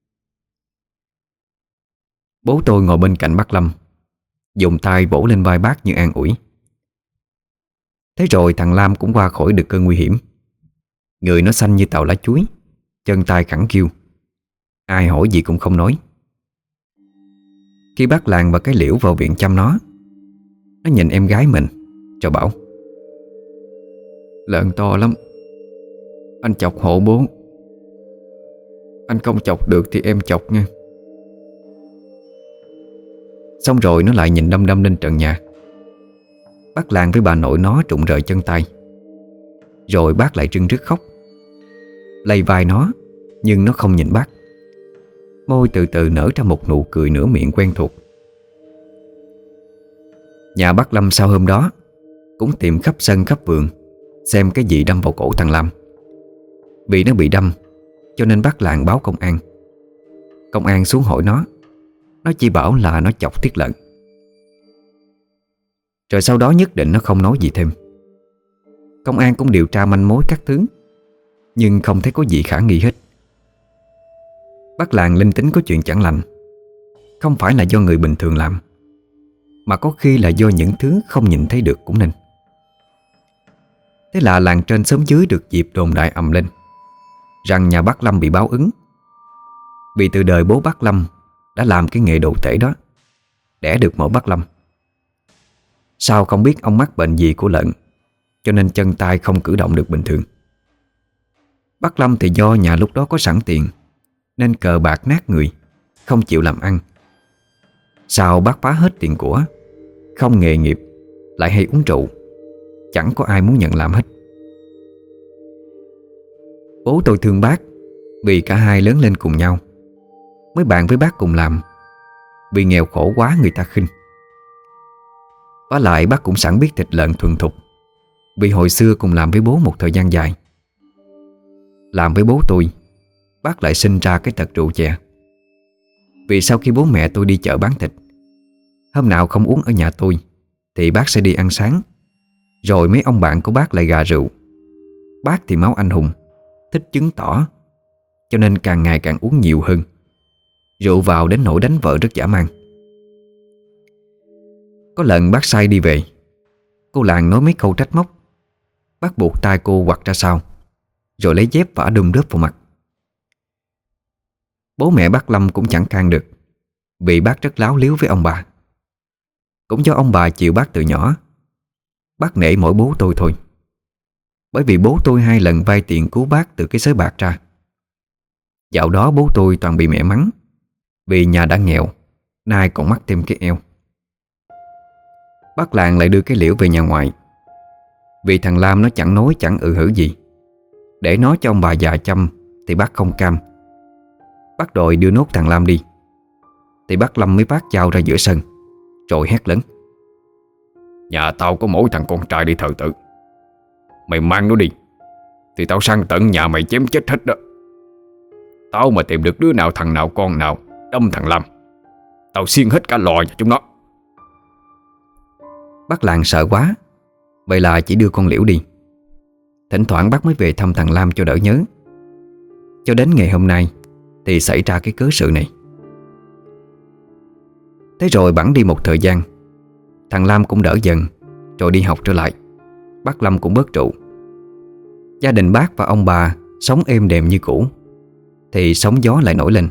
Bố tôi ngồi bên cạnh bác Lâm, dùng tay vỗ lên vai bác như an ủi. Thế rồi thằng Lam cũng qua khỏi được cơn nguy hiểm. Người nó xanh như tàu lá chuối, chân tay khẳng khiu, Ai hỏi gì cũng không nói. Khi bác Làng và cái Liễu vào viện chăm nó, nó nhìn em gái mình rồi bảo: "Lợn to lắm, anh chọc hộ bố. Anh không chọc được thì em chọc nha." Xong rồi nó lại nhìn đăm đăm lên trần nhà. Bác Làng với bà nội nó trụng rời chân tay. Rồi bác lại rưng rức khóc, lay vai nó, nhưng nó không nhìn bác. Môi từ từ nở ra một nụ cười nửa miệng quen thuộc. Nhà bác Lâm sau hôm đó cũng tìm khắp sân khắp vườn xem cái gì đâm vào cổ thằng Lam. Vì nó bị đâm cho nên bác Làng báo công an. Công an xuống hỏi nó. Nó chỉ bảo là nó chọc tiết lợn. Rồi sau đó nhất định nó không nói gì thêm. Công an cũng điều tra manh mối các thứ, nhưng không thấy có gì khả nghi hết. Bác Làng linh tính có chuyện chẳng lành. Không phải là do người bình thường làm, mà có khi là do những thứ không nhìn thấy được cũng nên. Thế là làng trên xóm dưới được dịp đồn đại ầm lên rằng nhà bác Lâm bị báo ứng. Vì từ đời bố bác Lâm đã làm cái nghề đồ tể đó, đẻ được mỗi bác Lâm. Sao không biết ông mắc bệnh gì của lợn, cho nên chân tay không cử động được bình thường. Bác Lâm thì do nhà lúc đó có sẵn tiền nên cờ bạc nát người, không chịu làm ăn. Sao bác phá hết tiền của, không nghề nghiệp, lại hay uống rượu, chẳng có ai muốn nhận làm hết. Bố tôi thương bác vì cả hai lớn lên cùng nhau, mới bàn với bác cùng làm. Vì nghèo khổ quá người ta khinh. Vả lại bác cũng sẵn biết thịt lợn thuần thục, vì hồi xưa cùng làm với bố một thời gian dài. Làm với bố tôi, bác lại sinh ra cái tật rượu chè. Vì sau khi bố mẹ tôi đi chợ bán thịt, hôm nào không uống ở nhà tôi thì bác sẽ đi ăn sáng. Rồi mấy ông bạn của bác lại gà rượu. Bác thì máu anh hùng, thích chứng tỏ, cho nên càng ngày càng uống nhiều hơn. Rượu vào đến nỗi đánh vợ rất dã man. Có lần bác say đi về, cô làng nói mấy câu trách móc. Bác buộc tay cô quặt ra sau, rồi lấy dép vả đum đớp vào mặt. Bố mẹ bác Lâm cũng chẳng can được, vì bác rất láo liếu với ông bà. Cũng do ông bà chịu bác từ nhỏ, bác nể mỗi bố tôi thôi. Bởi vì bố tôi hai lần vay tiền cứu bác từ cái xới bạc ra. Dạo đó bố tôi toàn bị mẹ mắng, vì nhà đã nghèo, nay còn mắc thêm cái eo. Bác Làng lại đưa cái Liễu về nhà ngoại, vì thằng Lam nó chẳng nói chẳng ừ hử gì. Để nó cho ông bà già chăm thì bác không cam. Bác đòi đưa nốt thằng Lam đi. Thì bác Lâm mới vác dao ra giữa sân, rồi hét lớn: "Nhà tao có mỗi thằng con trai đi thờ tự. Mày mang nó đi thì tao sang tận nhà mày chém chết hết đó. Tao mà tìm được đứa nào thằng nào con nào đâm thằng Lam, tao xiên hết cả lò cho chúng nó." Bác Làng sợ quá, vậy là chỉ đưa con Liễu đi. Thỉnh thoảng bác mới về thăm thằng Lam cho đỡ nhớ. Cho đến ngày hôm nay thì xảy ra cái cớ sự này. Thế rồi bẵng đi một thời gian, thằng Lam cũng đỡ dần, rồi đi học trở lại. Bác Lâm cũng bớt rượu. Gia đình bác và ông bà sống êm đềm như cũ, thì sóng gió lại nổi lên.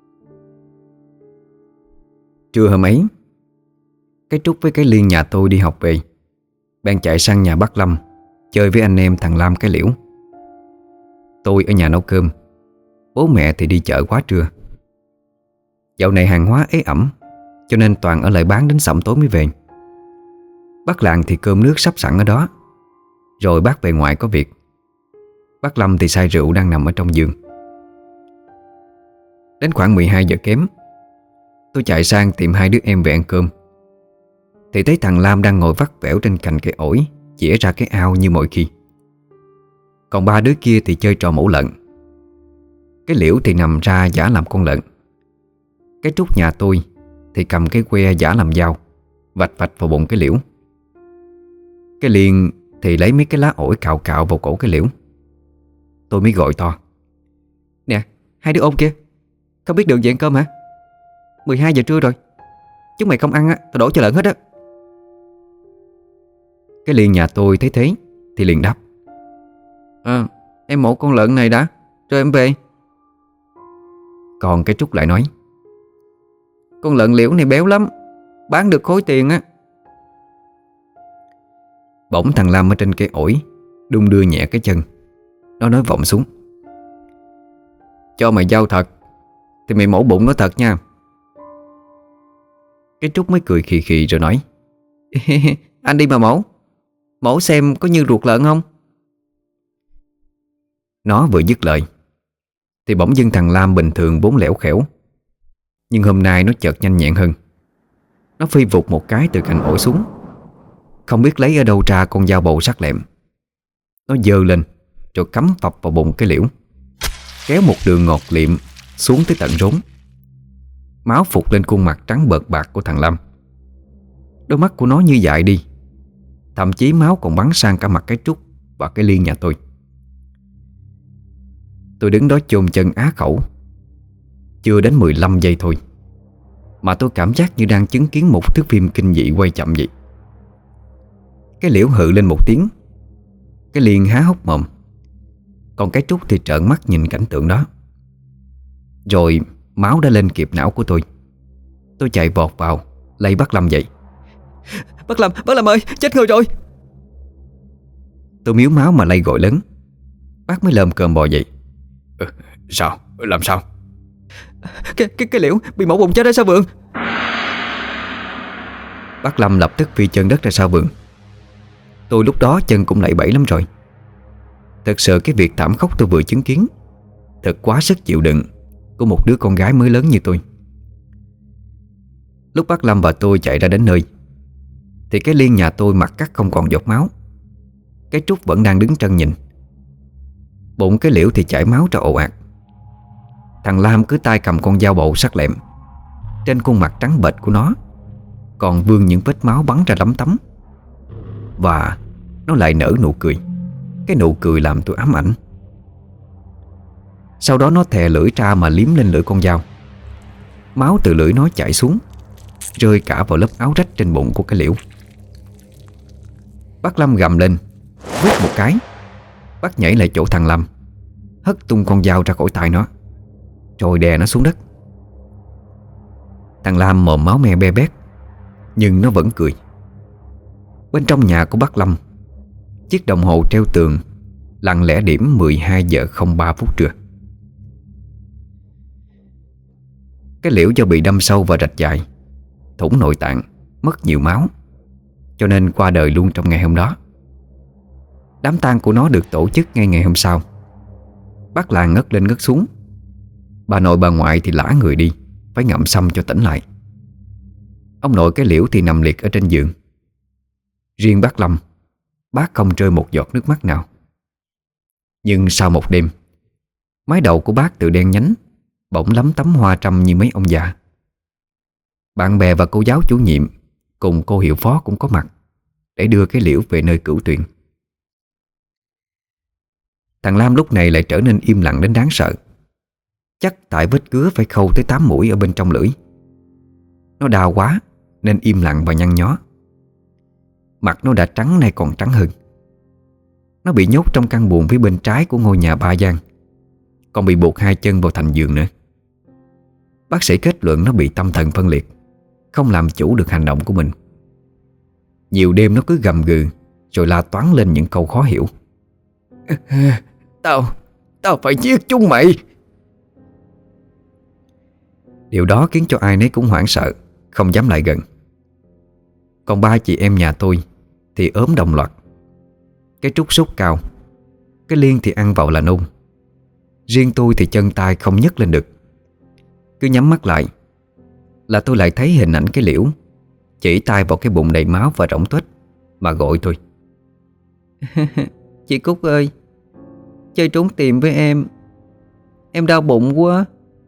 Trưa hôm ấy, cái Trúc với cái Liên nhà tôi đi học về, bèn chạy sang nhà bác Lâm chơi với anh em thằng Lam cái Liễu. Tôi ở nhà nấu cơm, bố mẹ thì đi chợ quá trưa. Dạo này hàng hóa ế ẩm, cho nên toàn ở lại bán đến sẩm tối mới về. Bác Làng thì cơm nước sắp sẵn ở đó. Rồi bác về ngoại có việc. Bác Lâm thì say rượu đang nằm ở trong giường. Đến khoảng mười hai giờ kém, tôi chạy sang tìm hai đứa em về ăn cơm, thì thấy thằng Lam đang ngồi vắt vẻo trên cành cây ổi, chĩa ra cái ao như mọi khi. Còn ba đứa kia thì chơi trò mổ lợn. Cái Liễu thì nằm ra giả làm con lợn. Cái Trúc nhà tôi thì cầm cái que giả làm dao, vạch vạch vào bụng cái Liễu. Cái Liên thì lấy mấy cái lá ổi cạo cạo vào cổ cái Liễu. Tôi mới gọi to: "Nè, hai đứa ôn kia, không biết đường về ăn cơm hả? mười hai giờ trưa rồi. Chúng mày không ăn á, tao đổ cho lợn hết á." Cái Liên nhà tôi thấy thế thì liền đáp: "À, em mổ con lợn này đã, rồi em về." Còn cái Trúc lại nói: Con lợn liễu này béo lắm, bán được khối tiền á. Bỗng thằng Lam ở trên cây ổi đung đưa nhẹ cái chân. Nó nói vọng xuống: Cho mày giao thật thì mày mổ bụng nó thật nha. Cái Trúc mới cười khì khì rồi nói: Anh đi mà mổ. Mổ xem có như ruột lợn không. Nó vừa dứt lời thì bỗng dưng thằng Lam bình thường vốn lẻo khẻo, nhưng hôm nay nó chợt nhanh nhẹn hơn. Nó phi vụt một cái từ cành ổi xuống, không biết lấy ở đâu ra con dao bầu sắc lẹm. Nó giơ lên rồi cắm phập vào bụng cái liễu, kéo một đường ngọt liệm xuống tới tận rốn. Máu phụt lên khuôn mặt trắng bợt bạc của thằng Lam. Đôi mắt của nó như dại đi. Thậm chí máu còn bắn sang cả mặt cái Trúc và cái Liên nhà tôi. Tôi đứng đó chôn chân á khẩu. Chưa đến mười lăm giây thôi mà tôi cảm giác như đang chứng kiến một thước phim kinh dị quay chậm vậy. Cái liễu hự lên một tiếng. Cái Liên há hốc mồm. Còn cái Trúc thì trợn mắt nhìn cảnh tượng đó. Rồi máu đã lên kịp não của tôi. Tôi chạy vọt vào lay bác Lâm dậy. Bác Lâm, bác Lâm ơi, chết người rồi. Tôi miếu máu mà lay gọi lớn. Bác mới lơm cơm bò dậy. Ừ, sao? Làm sao? Cái, cái, cái liễu bị mổ bụng chết ở sau vườn. Bác Lâm lập tức phi chân đất ra sau vườn. Tôi lúc đó chân cũng lạy bẫy lắm rồi. Thật sự cái việc thảm khốc tôi vừa chứng kiến thật quá sức chịu đựng của một đứa con gái mới lớn như tôi. Lúc bác Lâm và tôi chạy ra đến nơi thì cái Liên nhà tôi mặt cắt không còn giọt máu. Cái Trúc vẫn đang đứng trân nhìn. Bụng cái liễu thì chảy máu ra ồ ạt. Thằng Lam cứ tay cầm con dao bầu sắc lẹm. Trên khuôn mặt trắng bệch của nó còn vương những vết máu bắn ra lấm tấm. Và nó lại nở nụ cười. Cái nụ cười làm tôi ám ảnh. Sau đó nó thè lưỡi ra mà liếm lên lưỡi con dao. Máu từ lưỡi nó chảy xuống, rơi cả vào lớp áo rách trên bụng của cái liễu. Bác Lâm gầm lên, vút một cái. Bác nhảy lại chỗ thằng Lâm, hất tung con dao ra khỏi tay nó, rồi đè nó xuống đất. Thằng Lam mồm máu me be bét, nhưng nó vẫn cười. Bên trong nhà của bác Lâm, chiếc đồng hồ treo tường lặng lẽ điểm mười hai giờ không ba phút trưa. Cái liễu do bị đâm sâu và rạch dài, thủng nội tạng, mất nhiều máu, cho nên qua đời luôn trong ngày hôm đó. Đám tang của nó được tổ chức ngay ngày hôm sau. Bác làng ngất lên ngất xuống. Bà nội bà ngoại thì lả người đi, phải ngậm sâm cho tỉnh lại. Ông nội cái liễu thì nằm liệt ở trên giường. Riêng bác Lâm, bác không rơi một giọt nước mắt nào. Nhưng sau một đêm, mái đầu của bác từ đen nhánh bỗng lấm tấm hoa trâm như mấy ông già. Bạn bè và cô giáo chủ nhiệm cùng cô hiệu phó cũng có mặt để đưa cái liễu về nơi cửu tuyền. Thằng Lam lúc này lại trở nên im lặng đến đáng sợ. Chắc tại vết cứa phải khâu tới tám mũi ở bên trong lưỡi. Nó đau quá nên im lặng và nhăn nhó. Mặt nó đã trắng nay còn trắng hơn. Nó bị nhốt trong căn buồng phía bên trái của ngôi nhà ba gian, còn bị buộc hai chân vào thành giường nữa. Bác sĩ kết luận nó bị tâm thần phân liệt, không làm chủ được hành động của mình. Nhiều đêm nó cứ gầm gừ, rồi la toáng lên những câu khó hiểu. Tao, tao phải giết chúng mày. Điều đó khiến cho ai nấy cũng hoảng sợ, không dám lại gần. Còn ba chị em nhà tôi thì ốm đồng loạt. Cái Trúc sốt cao, cái Liên thì ăn vào là nôn. Riêng tôi thì chân tay không nhấc lên được. Cứ nhắm mắt lại là tôi lại thấy hình ảnh cái liễu chỉ tay vào cái bụng đầy máu và rỗng tuếch mà gọi tôi. Chị Cúc ơi, chơi trốn tìm với em. Em đau bụng quá.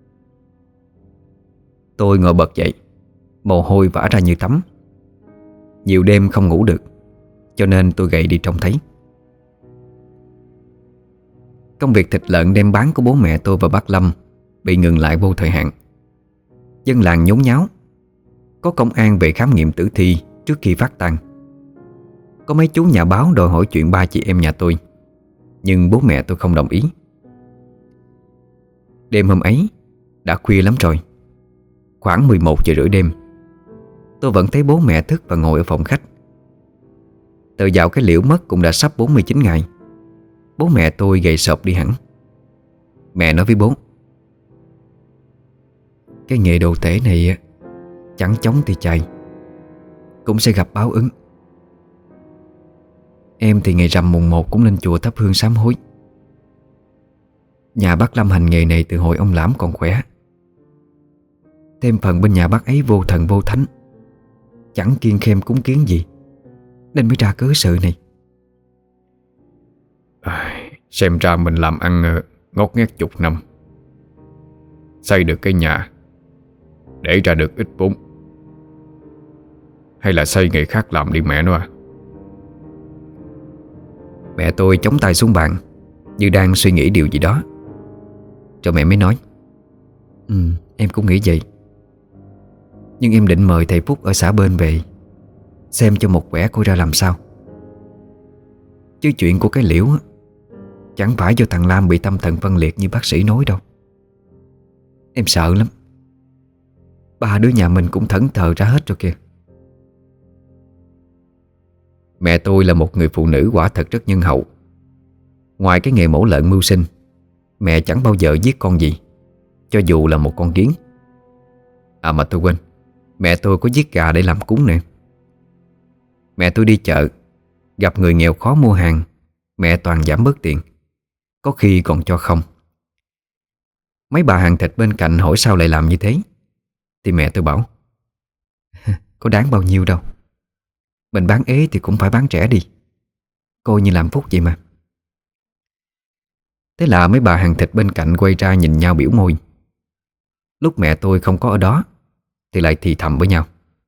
Tôi ngồi bật dậy, mồ hôi vã ra như tắm. Nhiều đêm không ngủ được, cho nên tôi gầy đi trông thấy. Công việc thịt lợn đem bán của bố mẹ tôi và bác Lâm bị ngừng lại vô thời hạn. Dân làng nhốn nháo. Có công an về khám nghiệm tử thi trước khi phát tang. Có mấy chú nhà báo đòi hỏi chuyện ba chị em nhà tôi, nhưng bố mẹ tôi không đồng ý. Đêm hôm ấy, Đã khuya lắm rồi, khoảng mười một giờ rưỡi đêm. Tôi vẫn thấy bố mẹ thức và ngồi ở phòng khách. Từ dạo cái Liễu mất cũng đã sắp bốn mươi chín ngày. Bố mẹ tôi gầy sộp đi hẳn. Mẹ nói với bố: "Cái nghề đồ tể này chẳng chống thì chạy, cũng sẽ gặp báo ứng. Em thì ngày rằm mùng một cũng lên chùa thắp hương sám hối. Nhà bác Lâm hành nghề này từ hồi ông Lãm còn khỏe. Thêm phần bên nhà bác ấy vô thần vô thánh, chẳng kiêng khem cúng kiến gì, nên mới ra cớ sự này." À, xem ra mình làm ăn ờ, ngót nghét chục năm, xây được cái nhà để ra được ít vốn, hay là xây nghề khác làm đi mẹ nó à. Mẹ tôi chống tay xuống bàn, như đang suy nghĩ điều gì đó. Rồi mẹ mới nói: "Ừ, em cũng nghĩ vậy. Nhưng em định mời thầy Phúc ở xã bên về, xem cho một quẻ coi ra làm sao. Chứ chuyện của cái Liễu á, chẳng phải do thằng Lam bị tâm thần phân liệt như bác sĩ nói đâu. Em sợ lắm. Ba đứa nhà mình cũng thẫn thờ ra hết rồi kìa." Mẹ tôi là một người phụ nữ quả thật rất nhân hậu. Ngoài cái nghề mổ lợn mưu sinh, mẹ chẳng bao giờ giết con gì, cho dù là một con kiến. À mà tôi quên, mẹ tôi có giết gà để làm cúng nữa. Mẹ tôi đi chợ, gặp người nghèo khó mua hàng, mẹ toàn giảm bớt tiền, có khi còn cho không. Mấy bà hàng thịt bên cạnh hỏi sao lại làm như thế, thì mẹ tôi bảo: "Có đáng bao nhiêu đâu. Mình bán ế thì cũng phải bán rẻ đi, coi như làm phúc vậy mà." Thế là mấy bà hàng thịt bên cạnh quay ra nhìn nhau biểu môi. Lúc mẹ tôi không có ở đó thì lại thì thầm với nhau: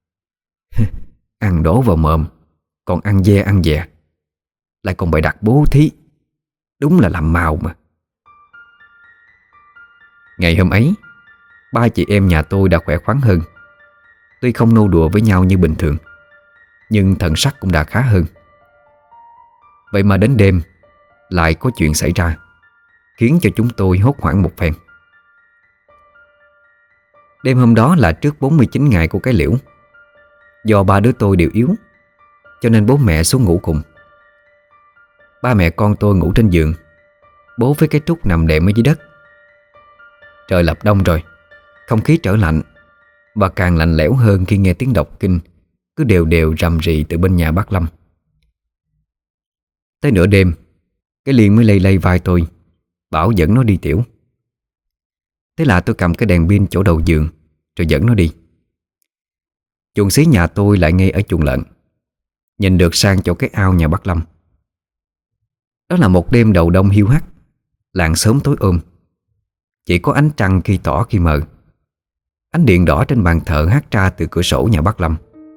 "Ăn đổ vào mồm, còn ăn dê ăn dè, lại còn bày đặt bố thí, đúng là làm màu mà." Ngày hôm ấy, ba chị em nhà tôi đã khỏe khoắn hơn. Tuy không nô đùa với nhau như bình thường, nhưng thần sắc cũng đã khá hơn. Vậy mà đến đêm lại có chuyện xảy ra, khiến cho chúng tôi hốt hoảng một phen. Đêm hôm đó là trước bốn mươi chín ngày của cái Liễu. Do ba đứa tôi đều yếu, cho nên bố mẹ xuống ngủ cùng. Ba mẹ con tôi ngủ trên giường, bố với cái Trúc nằm đệm ở dưới đất. Trời lập đông rồi, không khí trở lạnh, và càng lạnh lẽo hơn khi nghe tiếng đọc kinh cứ đều đều rầm rì từ bên nhà bác Lâm. Tới nửa đêm, cái Liên mới lay lay vai tôi, bảo dẫn nó đi tiểu. Thế là tôi cầm cái đèn pin chỗ đầu giường rồi dẫn nó đi. Chuồng xí nhà tôi lại ngay ở chuồng lợn, nhìn được sang chỗ cái ao nhà bác Lâm. Đó là một đêm đầu đông hiu hắt, làng sớm tối ôm. Chỉ có ánh trăng khi tỏ khi mờ. Ánh điện đỏ trên bàn thờ hắt ra từ cửa sổ nhà bác Lâm.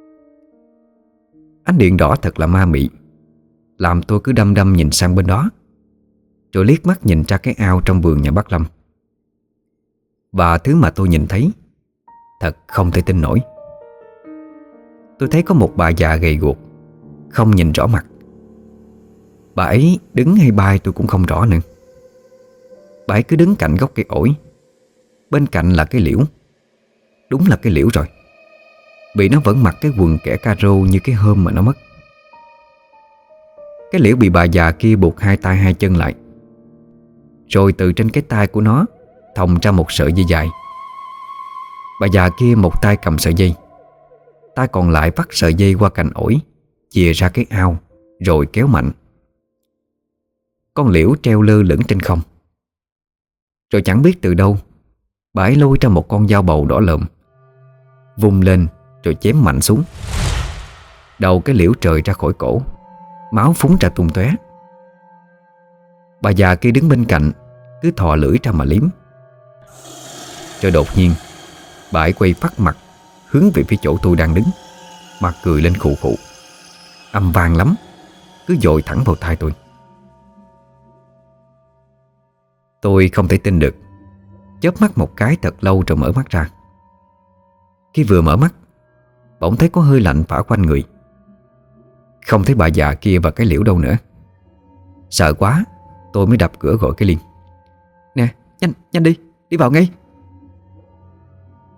Ánh điện đỏ thật là ma mị, làm tôi cứ đăm đăm nhìn sang bên đó, rồi liếc mắt nhìn ra cái ao trong vườn nhà bác Lâm. Và thứ mà tôi nhìn thấy thật không thể tin nổi. Tôi thấy có một bà già gầy guộc, không nhìn rõ mặt. Bà ấy đứng hay bay tôi cũng không rõ nữa. Bà ấy cứ đứng cạnh gốc cây ổi. Bên cạnh là cái Liễu. Đúng là cái Liễu rồi, vì nó vẫn mặc cái quần kẻ caro như cái hôm mà nó mất. Cái Liễu bị bà già kia buộc hai tay hai chân lại, rồi từ trên cái tay của nó thòng ra một sợi dây dài. Bà già kia một tay cầm sợi dây, tay còn lại vắt sợi dây qua cành ổi, chìa ra cái ao, rồi kéo mạnh. Con Liễu treo lơ lửng trên không. Rồi chẳng biết từ đâu bà ấy lôi ra một con dao bầu đỏ lợm, vung lên rồi chém mạnh xuống. Đầu cái Liễu trời ra khỏi cổ, máu phúng ra tung tóe. Bà già kia đứng bên cạnh cứ thò lưỡi ra mà liếm. Rồi đột nhiên bà ấy quay phắt mặt hướng về phía chỗ tôi đang đứng, mặt cười lên khụ khụ, âm vang lắm, cứ dội thẳng vào tai tôi. Tôi không thể tin được, chớp mắt một cái thật lâu rồi mở mắt ra. Khi vừa mở mắt, bỗng thấy có hơi lạnh phả quanh người. Không thấy bà già kia và cái Liễu đâu nữa. Sợ quá, tôi mới đập cửa gọi cái Liên: "Nè, nhanh, nhanh đi, đi vào ngay."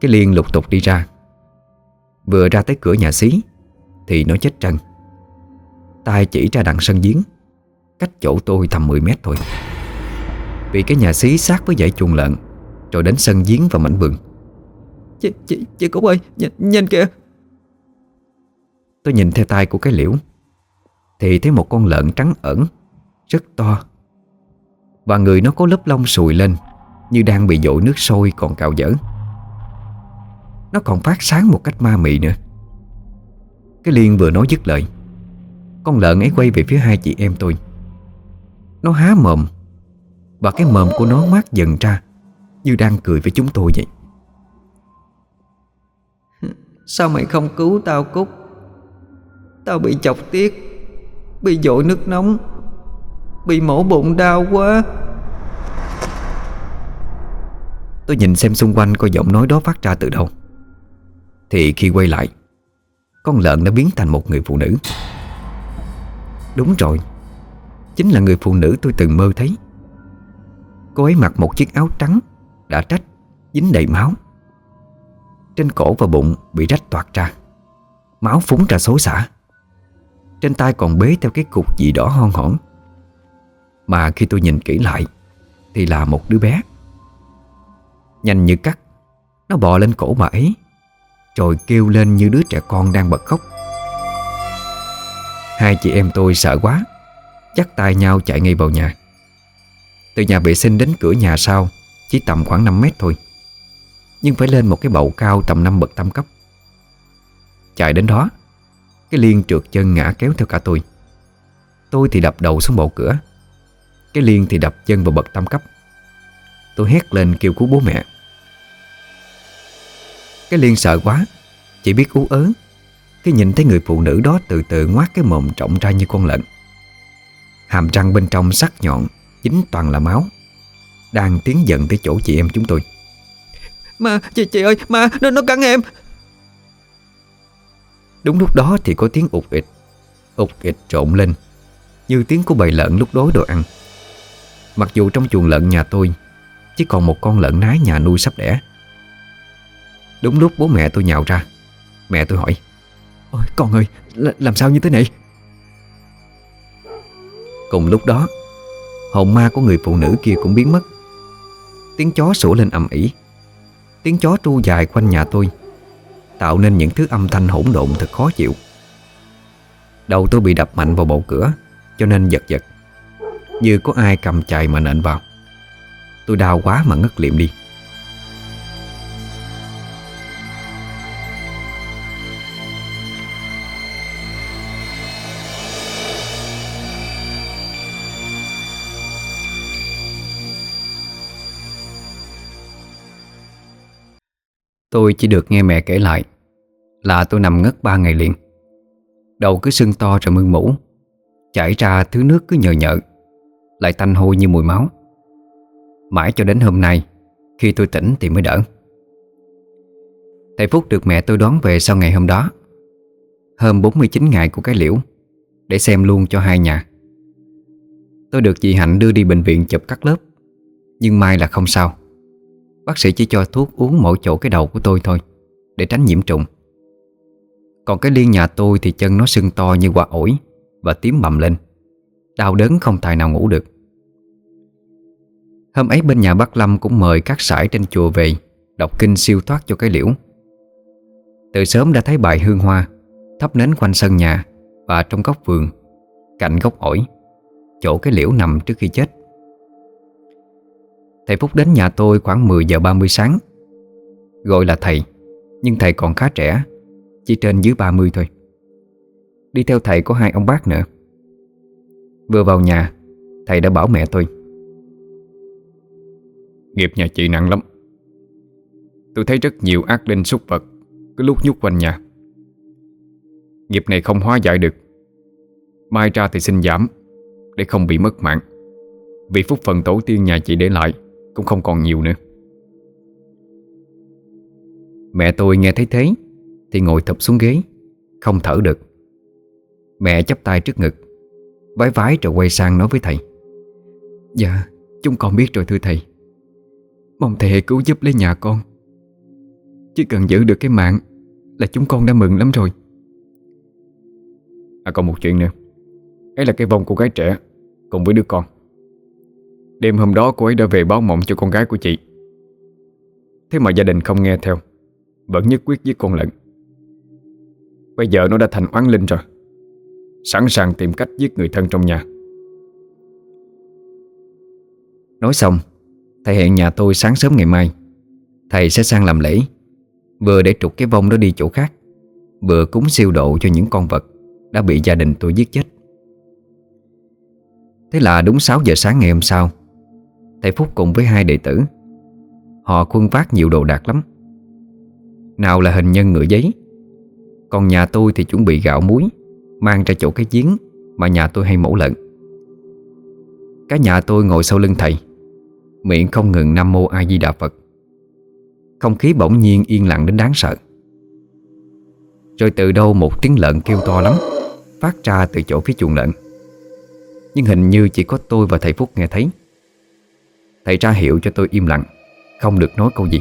Cái Liên lục tục đi ra. Vừa ra tới cửa nhà xí thì nó chết trân. Tay chỉ ra đằng sân giếng, cách chỗ tôi tầm mười mét thôi. Vì cái nhà xí sát với dãy chuồng lợn, rồi đến sân giếng và mảnh vườn. Chị, chị, chị Cúc ơi, nhìn, nhìn kìa. Tôi nhìn theo tay của cái Liễu thì thấy một con lợn trắng ẩn, rất to, và người nó có lớp lông sùi lên như đang bị dội nước sôi còn cào dở. Nó còn phát sáng một cách ma mị nữa. Cái Liên vừa nói dứt lời, con lợn ấy quay về phía hai chị em tôi. Nó há mồm, và cái mồm của nó ngoác dần ra, như đang cười với chúng tôi vậy. Sao mày không cứu tao Cúc? Tao bị chọc tiết, bị dội nước nóng, bị mổ bụng đau quá. Tôi nhìn xem xung quanh coi giọng nói đó phát ra từ đâu. Thì khi quay lại, con lợn đã biến thành một người phụ nữ. Đúng rồi, chính là người phụ nữ tôi từng mơ thấy. Cô ấy mặc một chiếc áo trắng đã rách, dính đầy máu. Trên cổ và bụng bị rách toạc ra, máu phúng ra xối xả. Trên tay còn bế theo cái cục gì đỏ hon hỏn. Mà khi tôi nhìn kỹ lại thì là một đứa bé. Nhanh như cắt, nó bò lên cổ bà ấy, rồi kêu lên như đứa trẻ con đang bật khóc. Hai chị em tôi sợ quá, dắt tay nhau chạy ngay vào nhà. Từ nhà vệ sinh đến cửa nhà sau chỉ tầm khoảng năm mét thôi, nhưng phải lên một cái bậu cao tầm năm bậc tam cấp. Chạy đến đó, cái Liên trượt chân ngã kéo theo cả tôi. Tôi thì đập đầu xuống bậu cửa, cái Liên thì đập chân vào bậc tam cấp. Tôi hét lên kêu cứu bố mẹ. Cái Liên sợ quá, chỉ biết ú ớ khi nhìn thấy người phụ nữ đó từ từ ngoác cái mồm rộng ra như con lợn. Hàm răng bên trong sắc nhọn, dính toàn là máu, đang tiến dần tới chỗ chị em chúng tôi. Mà, chị, chị ơi, mà, nó, nó cắn em. Đúng lúc đó thì có tiếng ụt ịt, ụt ịt trộn lên, như tiếng của bầy lợn lúc đói đồ ăn. Mặc dù trong chuồng lợn nhà tôi chỉ còn một con lợn nái nhà nuôi sắp đẻ. Đúng lúc bố mẹ tôi nhào ra, mẹ tôi hỏi: Ôi con ơi, làm sao như thế này? Cùng lúc đó, hồn ma của người phụ nữ kia cũng biến mất. Tiếng chó sủa lên ầm ĩ, tiếng chó tru dài quanh nhà tôi, tạo nên những thứ âm thanh hỗn độn thật khó chịu. Đầu tôi bị đập mạnh vào bậu cửa, cho nên giật giật, như có ai cầm chày mà nện vào. Tôi đau quá mà ngất liệm đi. Tôi chỉ được nghe mẹ kể lại là tôi nằm ngất ba ngày liền. Đầu cứ sưng to rồi mưng mủ, chảy ra thứ nước cứ nhờ nhợ, lại tanh hôi như mùi máu. Mãi cho đến hôm nay, khi tôi tỉnh thì mới đỡ. Thầy Phúc được mẹ tôi đón về sau ngày hôm đó, hôm bốn mươi chín ngày của cái Liễu, để xem luôn cho hai nhà. Tôi được chị Hạnh đưa đi bệnh viện chụp cắt lớp, nhưng may là không sao. Bác sĩ chỉ cho thuốc uống mỗi chỗ cái đầu của tôi thôi, để tránh nhiễm trùng. Còn cái Liên nhà tôi thì chân nó sưng to như quả ổi và tím bầm lên, đau đớn không tài nào ngủ được. Hôm ấy bên nhà bác Lâm cũng mời các sải trên chùa về đọc kinh siêu thoát cho cái Liễu. Từ sớm đã thấy bài hương hoa thắp nến quanh sân nhà và trong góc vườn, cạnh gốc ổi, chỗ cái Liễu nằm trước khi chết. Thầy Phúc đến nhà tôi khoảng mười giờ ba mươi sáng. Gọi là thầy, nhưng thầy còn khá trẻ, chỉ trên dưới ba mươi thôi. Đi theo thầy có hai ông bác nữa. Vừa vào nhà, thầy đã bảo mẹ tôi: Nghiệp nhà chị nặng lắm. Tôi thấy rất nhiều ác linh súc vật cứ lúc nhúc quanh nhà. Nghiệp này không hóa giải được, mai ra thì xin giảm, để không bị mất mạng. Vì phúc phần tổ tiên nhà chị để lại cũng không còn nhiều nữa. Mẹ tôi nghe thấy thế thì ngồi thụp xuống ghế, không thở được. Mẹ chắp tay trước ngực, vái vái rồi quay sang nói với thầy: Dạ, chúng con biết rồi thưa thầy. Mong thầy hãy cứu giúp lấy nhà con. Chỉ cần giữ được cái mạng là chúng con đã mừng lắm rồi. À còn một chuyện nữa. Ấy là cái vong cô gái trẻ cùng với đứa con. Đêm hôm đó cô ấy đã về báo mộng cho con gái của chị. Thế mà gia đình không nghe theo, vẫn nhất quyết giết con lợn. Bây giờ nó đã thành oán linh rồi, sẵn sàng tìm cách giết người thân trong nhà. Nói xong, thầy hẹn nhà tôi sáng sớm ngày mai. Thầy sẽ sang làm lễ, vừa để trục cái vong đó đi chỗ khác, vừa cúng siêu độ cho những con vật đã bị gia đình tôi giết chết. Thế là đúng sáu giờ sáng ngày hôm sau, thầy Phúc cùng với hai đệ tử, họ khuân vác nhiều đồ đạc lắm. Nào là hình nhân ngựa giấy, còn nhà tôi thì chuẩn bị gạo muối mang ra chỗ cái giếng mà nhà tôi hay mổ lợn. Cả nhà tôi ngồi sau lưng thầy, miệng không ngừng Nam Mô A Di Đà Phật. Không khí bỗng nhiên yên lặng đến đáng sợ. Rồi từ đâu một tiếng lợn kêu to lắm phát ra từ chỗ phía chuồng lợn. Nhưng hình như chỉ có tôi và thầy Phúc nghe thấy. Thầy ra hiệu cho tôi im lặng, không được nói câu gì.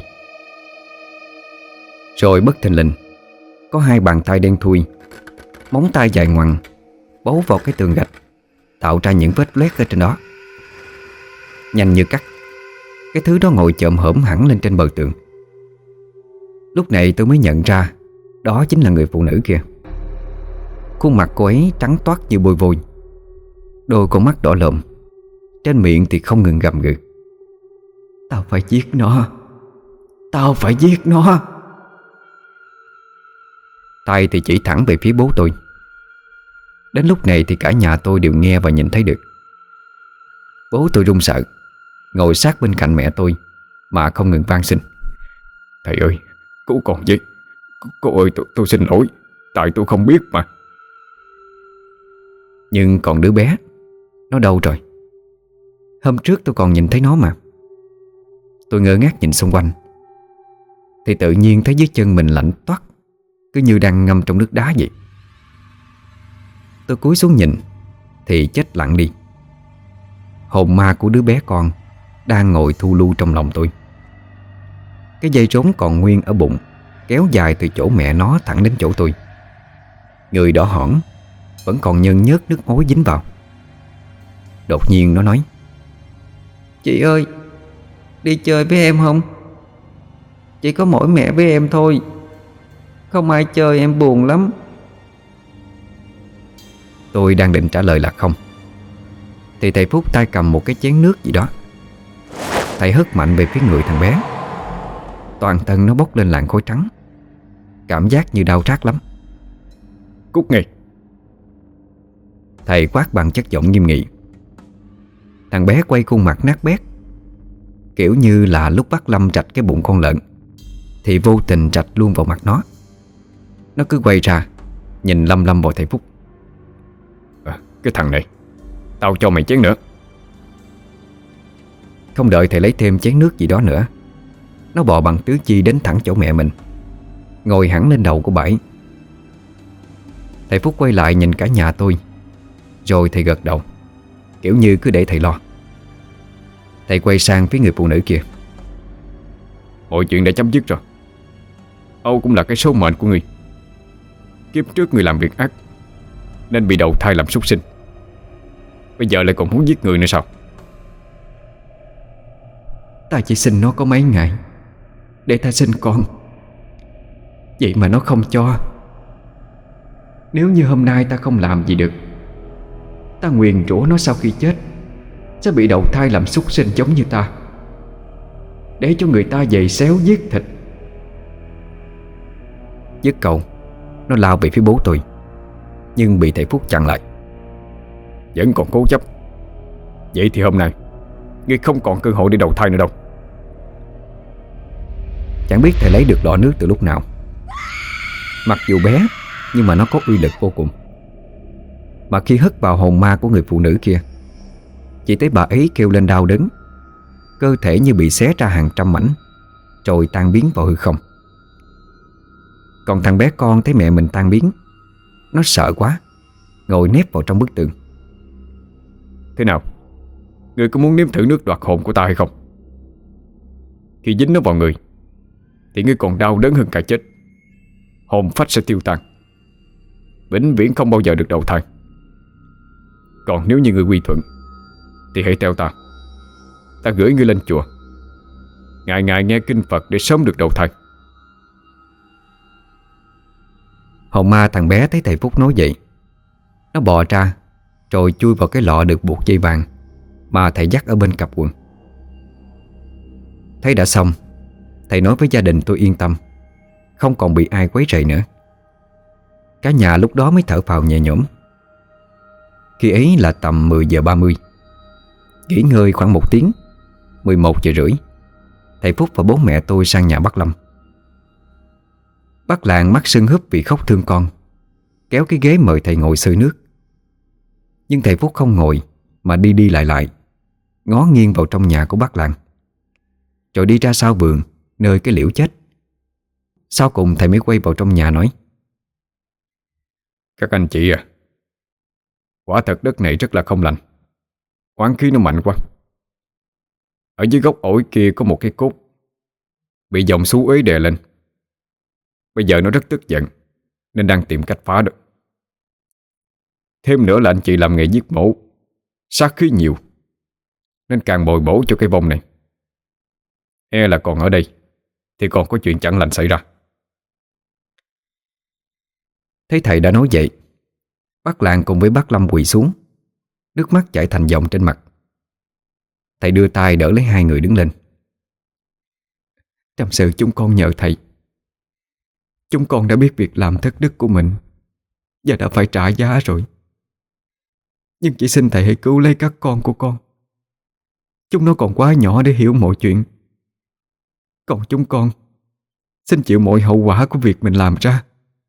Rồi bất thình lình, có hai bàn tay đen thui, móng tay dài ngoằng bấu vào cái tường gạch, tạo ra những vết loét ở trên đó. Nhanh như cắt, cái thứ đó ngồi chồm hổm hẳn lên trên bờ tường. Lúc này tôi mới nhận ra đó chính là người phụ nữ kia. Khuôn mặt cô ấy trắng toát như bôi vôi, đôi con mắt đỏ lồm, trên miệng thì không ngừng gầm gừ: "Tao phải giết nó, tao phải giết nó." Tay thì chỉ thẳng về phía bố tôi. Đến lúc này thì cả nhà tôi đều nghe và nhìn thấy được. Bố tôi run sợ, ngồi sát bên cạnh mẹ tôi mà không ngừng van xin: "Thầy ơi, cứu con với. Cô ơi, tôi, tôi xin lỗi, tại tôi không biết mà." Nhưng còn đứa bé, nó đâu rồi? Hôm trước tôi còn nhìn thấy nó mà. Tôi ngơ ngác nhìn xung quanh, thì tự nhiên thấy dưới chân mình lạnh toát, cứ như đang ngâm trong nước đá vậy. Tôi cúi xuống nhìn thì chết lặng đi. Hồn ma của đứa bé con đang ngồi thu lưu trong lòng tôi. Cái dây rốn còn nguyên ở bụng, kéo dài từ chỗ mẹ nó thẳng đến chỗ tôi. Người đỏ hỏn, vẫn còn nhơn nhớt nước ối dính vào. Đột nhiên nó nói: "Chị ơi, đi chơi với em không? Chỉ có mỗi mẹ với em thôi, không ai chơi em buồn lắm." Tôi đang định trả lời là không, thì thầy Phúc tay cầm một cái chén nước gì đó. Thầy hất mạnh về phía người thằng bé. Toàn thân nó bốc lên làn khói trắng, cảm giác như đau rát lắm. "Cút ngay!" Thầy quát bằng chất giọng nghiêm nghị. Thằng bé quay khuôn mặt nát bét, kiểu như là lúc bắt Lâm rạch cái bụng con lợn thì vô tình rạch luôn vào mặt nó. Nó cứ quay ra nhìn lăm lăm vào thầy Phúc. À, cái thằng này, tao cho mày chén nữa." Không đợi thầy lấy thêm chén nước gì đó nữa, nó bò bằng tứ chi đến thẳng chỗ mẹ mình, ngồi hẳn lên đầu của bãi. Thầy Phúc quay lại nhìn cả nhà tôi, rồi thầy gật đầu, kiểu như cứ để thầy lo. Thầy quay sang phía người phụ nữ kia: "Mọi chuyện đã chấm dứt rồi. Âu cũng là cái số mệnh của người. Kiếp trước người làm việc ác nên bị đầu thai làm súc sinh. Bây giờ lại còn muốn giết người nữa sao?" "Ta chỉ xin nó có mấy ngày để ta sinh con, vậy mà nó không cho. Nếu như hôm nay ta không làm gì được, ta nguyền rủa nó sau khi chết sẽ bị đầu thai làm súc sinh giống như ta, để cho người ta giày xéo giết thịt." Dứt câu, nó lao về phía bố tôi, nhưng bị thầy Phúc chặn lại. "Vẫn còn cố chấp. Vậy thì hôm nay ngươi không còn cơ hội để đầu thai nữa đâu." Chẳng biết thầy lấy được lọ nước từ lúc nào. Mặc dù bé, nhưng mà nó có uy lực vô cùng. Mà khi hất vào hồn ma của người phụ nữ kia, chỉ thấy bà ấy kêu lên đau đớn, cơ thể như bị xé ra hàng trăm mảnh, rồi tan biến vào hư không. Còn thằng bé con thấy mẹ mình tan biến, nó sợ quá, ngồi nép vào trong bức tường. "Thế nào? Ngươi có muốn nếm thử nước đoạt hồn của ta hay không? Khi dính nó vào người, thì ngươi còn đau đớn hơn cả chết. Hồn phách sẽ tiêu tan, vĩnh viễn không bao giờ được đầu thai. Còn nếu như ngươi quy thuận thì hãy theo ta. Ta gửi ngươi lên chùa, ngày ngày nghe kinh Phật để sớm được đầu thai. Hồn ma thằng bé thấy thầy Phúc nói vậy, nó bò ra rồi chui vào cái lọ được buộc dây vàng mà thầy dắt ở bên cặp quần. Thấy đã xong, thầy nói với gia đình tôi yên tâm, không còn bị ai quấy rầy nữa. Cả nhà lúc đó mới thở phào nhẹ nhõm. Khi ấy là tầm mười giờ ba mươi. Nghỉ ngơi khoảng một tiếng, mười một giờ rưỡi, thầy Phúc và bố mẹ tôi sang nhà bác Lâm. Bác làng mắt sưng húp vì khóc thương con, kéo cái ghế mời thầy ngồi xơi nước. Nhưng thầy Phúc không ngồi mà đi đi lại lại, ngó nghiêng vào trong nhà của bác làng, rồi đi ra sau vườn nơi cái liễu chết. Sau cùng thầy mới quay vào trong nhà nói: Các anh chị à, quả thật đất này rất là không lành, oán khí nó mạnh quá. Ở dưới gốc ổi kia có một cái cốt bị dòng xú uế đè lên. Bây giờ nó rất tức giận nên đang tìm cách phá được. Thêm nữa là anh chị làm nghề giết mổ, sát khí nhiều, nên càng bồi bổ cho cái vong này. E là còn ở đây thì còn có chuyện chẳng lành xảy ra. Thấy thầy đã nói vậy, bác làng cùng với bác Lâm quỳ xuống, nước mắt chảy thành dòng trên mặt. Thầy đưa tay đỡ lấy hai người đứng lên. Trong sự chúng con nhờ thầy. Chúng con đã biết việc làm thất đức của mình và đã phải trả giá rồi. Nhưng chỉ xin thầy hãy cứu lấy các con của con. Chúng nó còn quá nhỏ để hiểu mọi chuyện. Còn chúng con xin chịu mọi hậu quả của việc mình làm ra.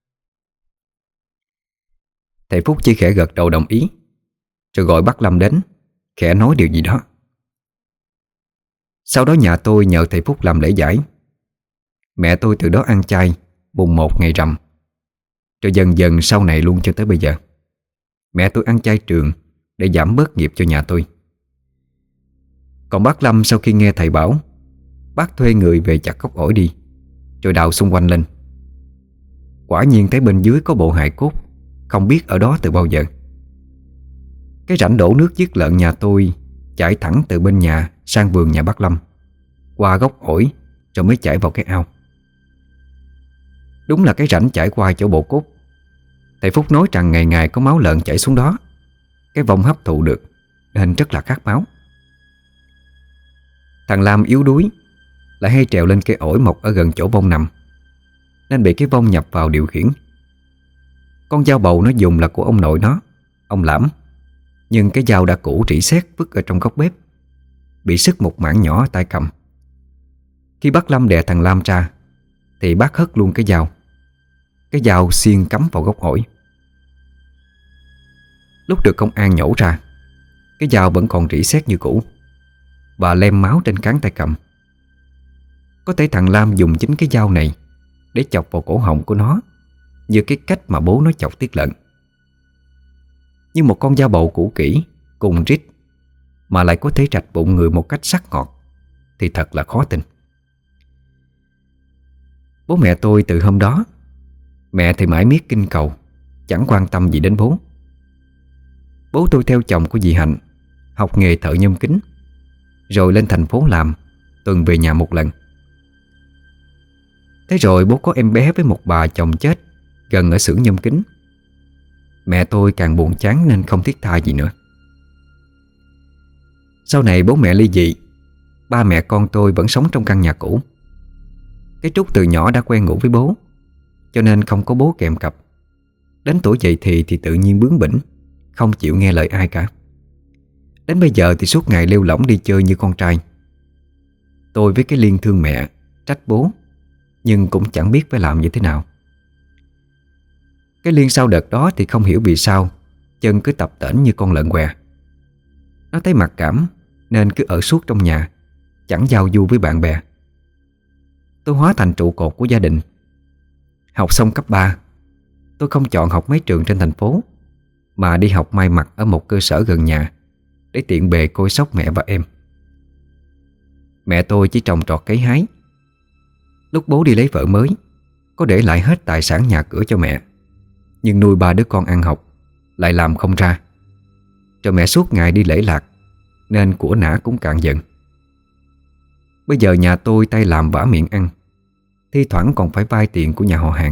Thầy Phúc chỉ khẽ gật đầu đồng ý, rồi gọi bác Lâm đến, khẽ nói điều gì đó. Sau đó nhà tôi nhờ thầy Phúc làm lễ giải. Mẹ tôi từ đó ăn chay mùng một ngày rằm, rồi dần dần sau này luôn cho tới bây giờ. Mẹ tôi ăn chay trường để giảm bớt nghiệp cho nhà tôi. Còn bác Lâm sau khi nghe thầy bảo, bác thuê người về chặt gốc ổi đi, rồi đào xung quanh lên. Quả nhiên thấy bên dưới có bộ hài cốt, không biết ở đó từ bao giờ. Cái rãnh đổ nước giết lợn nhà tôi chảy thẳng từ bên nhà sang vườn nhà bác Lâm, qua gốc ổi rồi mới chảy vào cái ao. Đúng là cái rãnh chảy qua chỗ bộ cốt. Thầy Phúc nói rằng ngày ngày có máu lợn chảy xuống đó, cái vong hấp thụ được nên rất là khát máu. Thằng Lam yếu đuối, lại hay trèo lên cây ổi mọc ở gần chỗ vong nằm, nên bị cái vong nhập vào điều khiển. Con dao bầu nó dùng là của ông nội nó, ông Lãm, nhưng cái dao đã cũ rỉ sét vứt ở trong góc bếp, bị sứt một mảng nhỏ ở tay cầm. Khi bác Lâm đè thằng Lam ra thì bác hất luôn cái dao. Cái dao xiên cắm vào gốc ổi. Lúc được công an nhổ ra, cái dao vẫn còn rỉ sét như cũ và lem máu trên cán tay cầm. Có thể thằng Lam dùng chính cái dao này để chọc vào cổ họng của nó, như cái cách mà bố nó chọc Tiết Lợn. Nhưng một con dao bầu cũ kỹ cùng rít mà lại có thể rạch bụng người một cách sắc ngọt thì thật là khó tin. Bố mẹ tôi từ hôm đó, mẹ thì mãi miết kinh cầu, chẳng quan tâm gì đến bố. Bố tôi theo chồng của dì Hạnh, học nghề thợ nhôm kính, rồi lên thành phố làm, tuần về nhà một lần. Thế rồi bố có em bé với một bà chồng chết gần ở xưởng nhôm kính. Mẹ tôi càng buồn chán nên không thiết tha gì nữa. Sau này bố mẹ ly dị, ba mẹ con tôi vẫn sống trong căn nhà cũ. Cái Trúc từ nhỏ đã quen ngủ với bố, cho nên không có bố kèm cặp. Đến tuổi dậy thì thì tự nhiên bướng bỉnh, không chịu nghe lời ai cả. Đến bây giờ thì suốt ngày lêu lỏng đi chơi như con trai. Tôi với cái Liên thương mẹ, trách bố, nhưng cũng chẳng biết phải làm như thế nào. Cái Liên sau đợt đó thì không hiểu vì sao chân cứ tập tễnh như con lợn què. Nó thấy mặc cảm nên cứ ở suốt trong nhà, chẳng giao du với bạn bè. Tôi hóa thành trụ cột của gia đình. Học xong cấp ba, tôi không chọn học mấy trường trên thành phố, mà đi học may mặc ở một cơ sở gần nhà để tiện bề coi sóc mẹ và em. Mẹ tôi chỉ trồng trọt cấy hái. Lúc bố đi lấy vợ mới, có để lại hết tài sản nhà cửa cho mẹ, nhưng nuôi ba đứa con ăn học lại làm không ra. Rồi mẹ suốt ngày đi lễ lạc, nên của nã cũng cạn dần. Bây giờ nhà tôi tay làm vả miệng ăn, thi thoảng còn phải vay tiền của nhà họ hàng.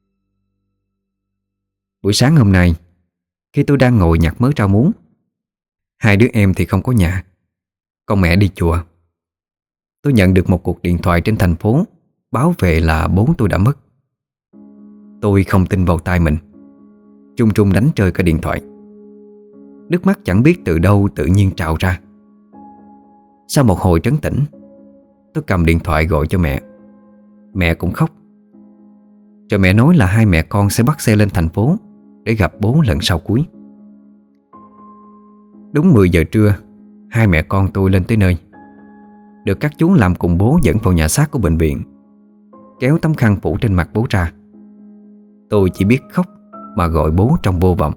Buổi sáng hôm nay, khi tôi đang ngồi nhặt mớ rau muống, hai đứa em thì không có nhà, con mẹ đi chùa. Tôi nhận được một cuộc điện thoại trên thành phố báo về là bố tôi đã mất. Tôi không tin vào tai mình, chung trung đánh rơi cả điện thoại. Nước mắt chẳng biết từ đâu tự nhiên trào ra. Sau một hồi trấn tĩnh, tôi cầm điện thoại gọi cho mẹ. Mẹ cũng khóc. Rồi mẹ nói là hai mẹ con sẽ bắt xe lên thành phố để gặp bố lần sau cuối. Đúng mười giờ trưa, hai mẹ con tôi lên tới nơi, được các chú làm cùng bố dẫn vào nhà xác của bệnh viện, kéo tấm khăn phủ trên mặt bố ra. Tôi chỉ biết khóc mà gọi bố trong vô vọng.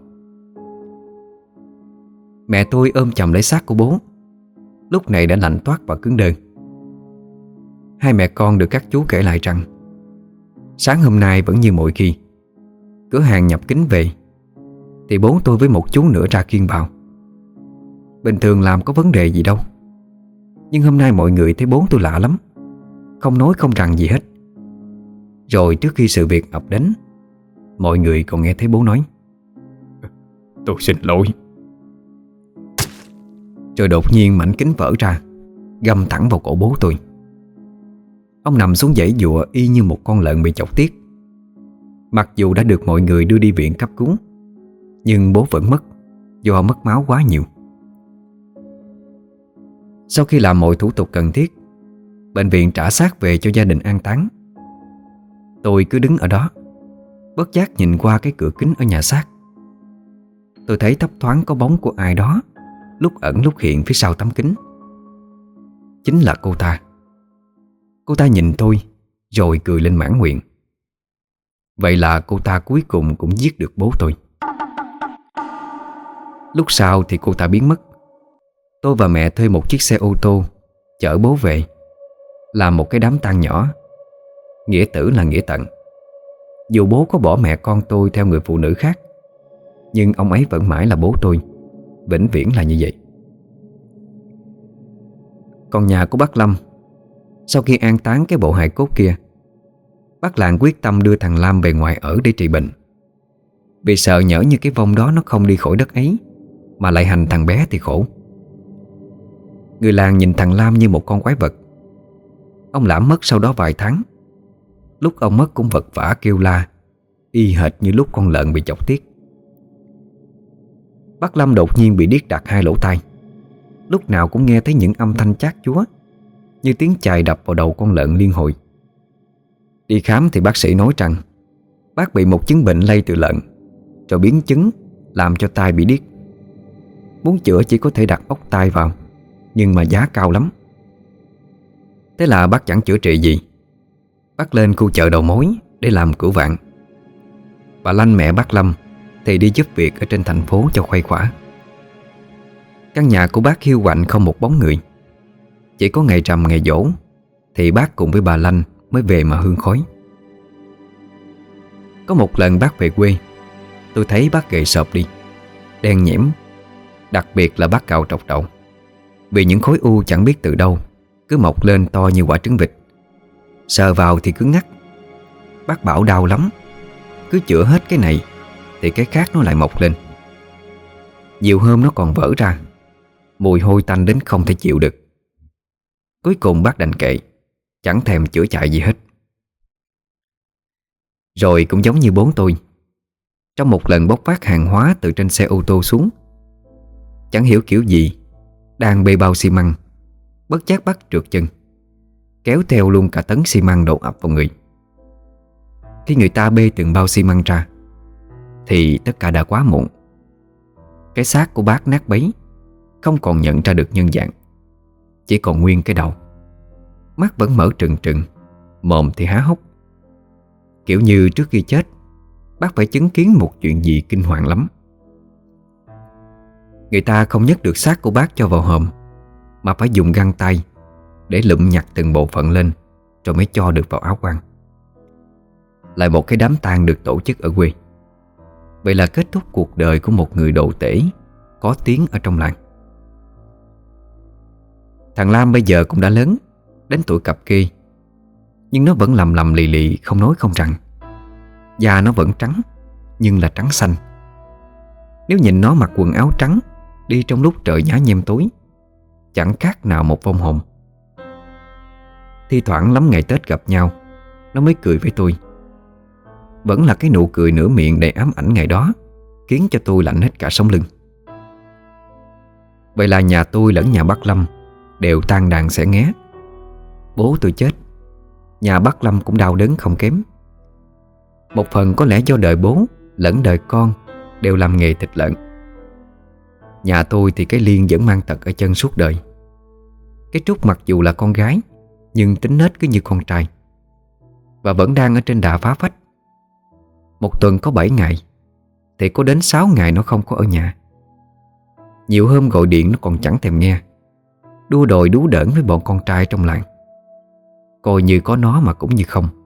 Mẹ tôi ôm chầm lấy xác của bố, lúc này đã lạnh toát và cứng đơ. Hai mẹ con được các chú kể lại rằng sáng hôm nay vẫn như mọi khi, cửa hàng nhập kính về thì bố tôi với một chú nữa ra khiêng vào. Bình thường làm có vấn đề gì đâu, nhưng hôm nay mọi người thấy bố tôi lạ lắm, không nói không rằng gì hết. Rồi trước khi sự việc ập đến, mọi người còn nghe thấy bố nói: Tôi xin lỗi. Rồi đột nhiên mảnh kính vỡ ra, găm thẳng vào cổ bố tôi. Ông nằm xuống giãy giụa y như một con lợn bị chọc tiết. Mặc dù đã được mọi người đưa đi viện cấp cứu, nhưng bố vẫn mất do mất máu quá nhiều. Sau khi làm mọi thủ tục cần thiết, bệnh viện trả xác về cho gia đình an táng. Tôi cứ đứng ở đó, bất giác nhìn qua cái cửa kính ở nhà xác. Tôi thấy thấp thoáng có bóng của ai đó lúc ẩn lúc hiện phía sau tấm kính. Chính là cô ta. Cô ta nhìn tôi rồi cười lên mãn nguyện. Vậy là cô ta cuối cùng cũng giết được bố tôi. Lúc sau thì cô ta biến mất. Tôi và mẹ thuê một chiếc xe ô tô chở bố về, làm một cái đám tang nhỏ. Nghĩa tử là nghĩa tận. Dù bố có bỏ mẹ con tôi theo người phụ nữ khác, nhưng ông ấy vẫn mãi là bố tôi, vĩnh viễn là như vậy. Còn nhà của bác Lâm, sau khi an táng cái bộ hài cốt kia, bác làng quyết tâm đưa thằng Lam về ngoài ở để trị bệnh, vì sợ nhỡ như cái vong đó nó không đi khỏi đất ấy mà lại hành thằng bé thì khổ. Người làng nhìn thằng Lam như một con quái vật. Ông Lãm mất sau đó vài tháng. Lúc ông mất cũng vật vã kêu la, y hệt như lúc con lợn bị chọc tiết. Bác Lâm đột nhiên bị điếc đặt hai lỗ tai, lúc nào cũng nghe thấy những âm thanh chát chúa, như tiếng chài đập vào đầu con lợn liên hồi. Đi khám thì bác sĩ nói rằng bác bị một chứng bệnh lây từ lợn, rồi biến chứng làm cho tai bị điếc. Muốn chữa chỉ có thể đặt ốc tai vào, nhưng mà giá cao lắm. Thế là bác chẳng chữa trị gì. Bác lên khu chợ đầu mối để làm cửu vạn. Bà Lanh mẹ bác Lâm thì đi giúp việc ở trên thành phố cho khuây khỏa. Căn nhà của bác hiu quạnh không một bóng người. Chỉ có ngày rằm ngày giỗ thì bác cùng với bà Lanh mới về mà hương khói. Có một lần bác về quê, tôi thấy bác gầy sợp đi, đen nhẽm. Đặc biệt là bác cạo trọc đầu, vì những khối u chẳng biết từ đâu cứ mọc lên to như quả trứng vịt. Sờ vào thì cứng ngắc. Bác bảo đau lắm, cứ chữa hết cái này thì cái khác nó lại mọc lên. Nhiều hôm nó còn vỡ ra, mùi hôi tanh đến không thể chịu được. Cuối cùng bác đành kệ, chẳng thèm chữa chạy gì hết. Rồi cũng giống như bố tôi, trong một lần bốc vác hàng hóa từ trên xe ô tô xuống, chẳng hiểu kiểu gì, đang bê bao xi măng, bất giác bắt trượt chân, kéo theo luôn cả tấn xi măng đổ ập vào người. Khi người ta bê từng bao xi măng ra thì tất cả đã quá muộn. Cái xác của bác nát bấy, không còn nhận ra được nhân dạng, chỉ còn nguyên cái đầu. Mắt vẫn mở trừng trừng, mồm thì há hốc. Kiểu như trước khi chết, bác phải chứng kiến một chuyện gì kinh hoàng lắm. Người ta không nhấc được xác của bác cho vào hòm, mà phải dùng găng tay để lụm nhặt từng bộ phận lên rồi mới cho được vào áo quan. Lại một cái đám tang được tổ chức ở quê. Vậy là kết thúc cuộc đời của một người đồ tể có tiếng ở trong làng. Thằng Lam bây giờ cũng đã lớn, đến tuổi cập kê, nhưng nó vẫn lầm lầm lì lì, không nói không rằng. Da nó vẫn trắng, nhưng là trắng xanh. Nếu nhìn nó mặc quần áo trắng, đi trong lúc trời nhá nhem tối, chẳng khác nào một vong hồn. Thi thoảng lắm ngày Tết gặp nhau, nó mới cười với tôi. Vẫn là cái nụ cười nửa miệng đầy ám ảnh ngày đó, khiến cho tôi lạnh hết cả sống lưng. Vậy là nhà tôi lẫn nhà bác Lâm đều tan đàn xẻ nghé. Bố tôi chết, nhà bác Lâm cũng đau đớn không kém. Một phần có lẽ do đời bố lẫn đời con đều làm nghề thịt lợn. Nhà tôi thì cái Liên vẫn mang tật ở chân suốt đời. Cái Trúc mặc dù là con gái, nhưng tính nết cứ như con trai, và vẫn đang ở trên đà phá phách. Một tuần có bảy ngày thì có đến sáu ngày nó không có ở nhà. Nhiều hôm gọi điện nó còn chẳng thèm nghe, đua đòi đú đỡn với bọn con trai trong làng. Coi như có nó mà cũng như không.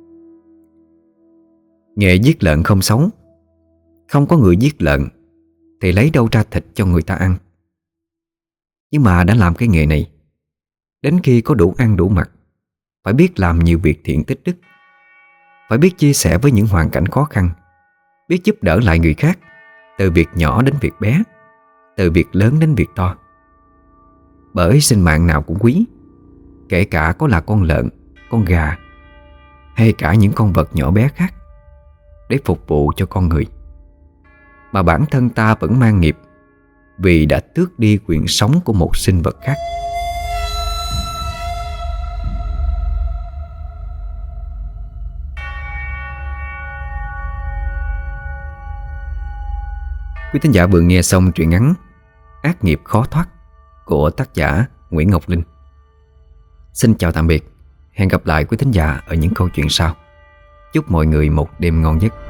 Nghề giết lợn không xấu. Không có người giết lợn thì lấy đâu ra thịt cho người ta ăn. Nhưng mà đã làm cái nghề này, đến khi có đủ ăn đủ mặc, phải biết làm nhiều việc thiện tích đức, phải biết chia sẻ với những hoàn cảnh khó khăn, biết giúp đỡ lại người khác, từ việc nhỏ đến việc bé, từ việc lớn đến việc to. Bởi sinh mạng nào cũng quý, kể cả có là con lợn, con gà, hay cả những con vật nhỏ bé khác, để phục vụ cho con người. Mà bản thân ta vẫn mang nghiệp, vì đã tước đi quyền sống của một sinh vật khác. Quý thính giả vừa nghe xong truyện ngắn Ác nghiệp khó thoát của tác giả Nguyễn Ngọc Linh. Xin chào tạm biệt. Hẹn gặp lại quý thính giả ở những câu chuyện sau. Chúc mọi người một đêm ngon giấc.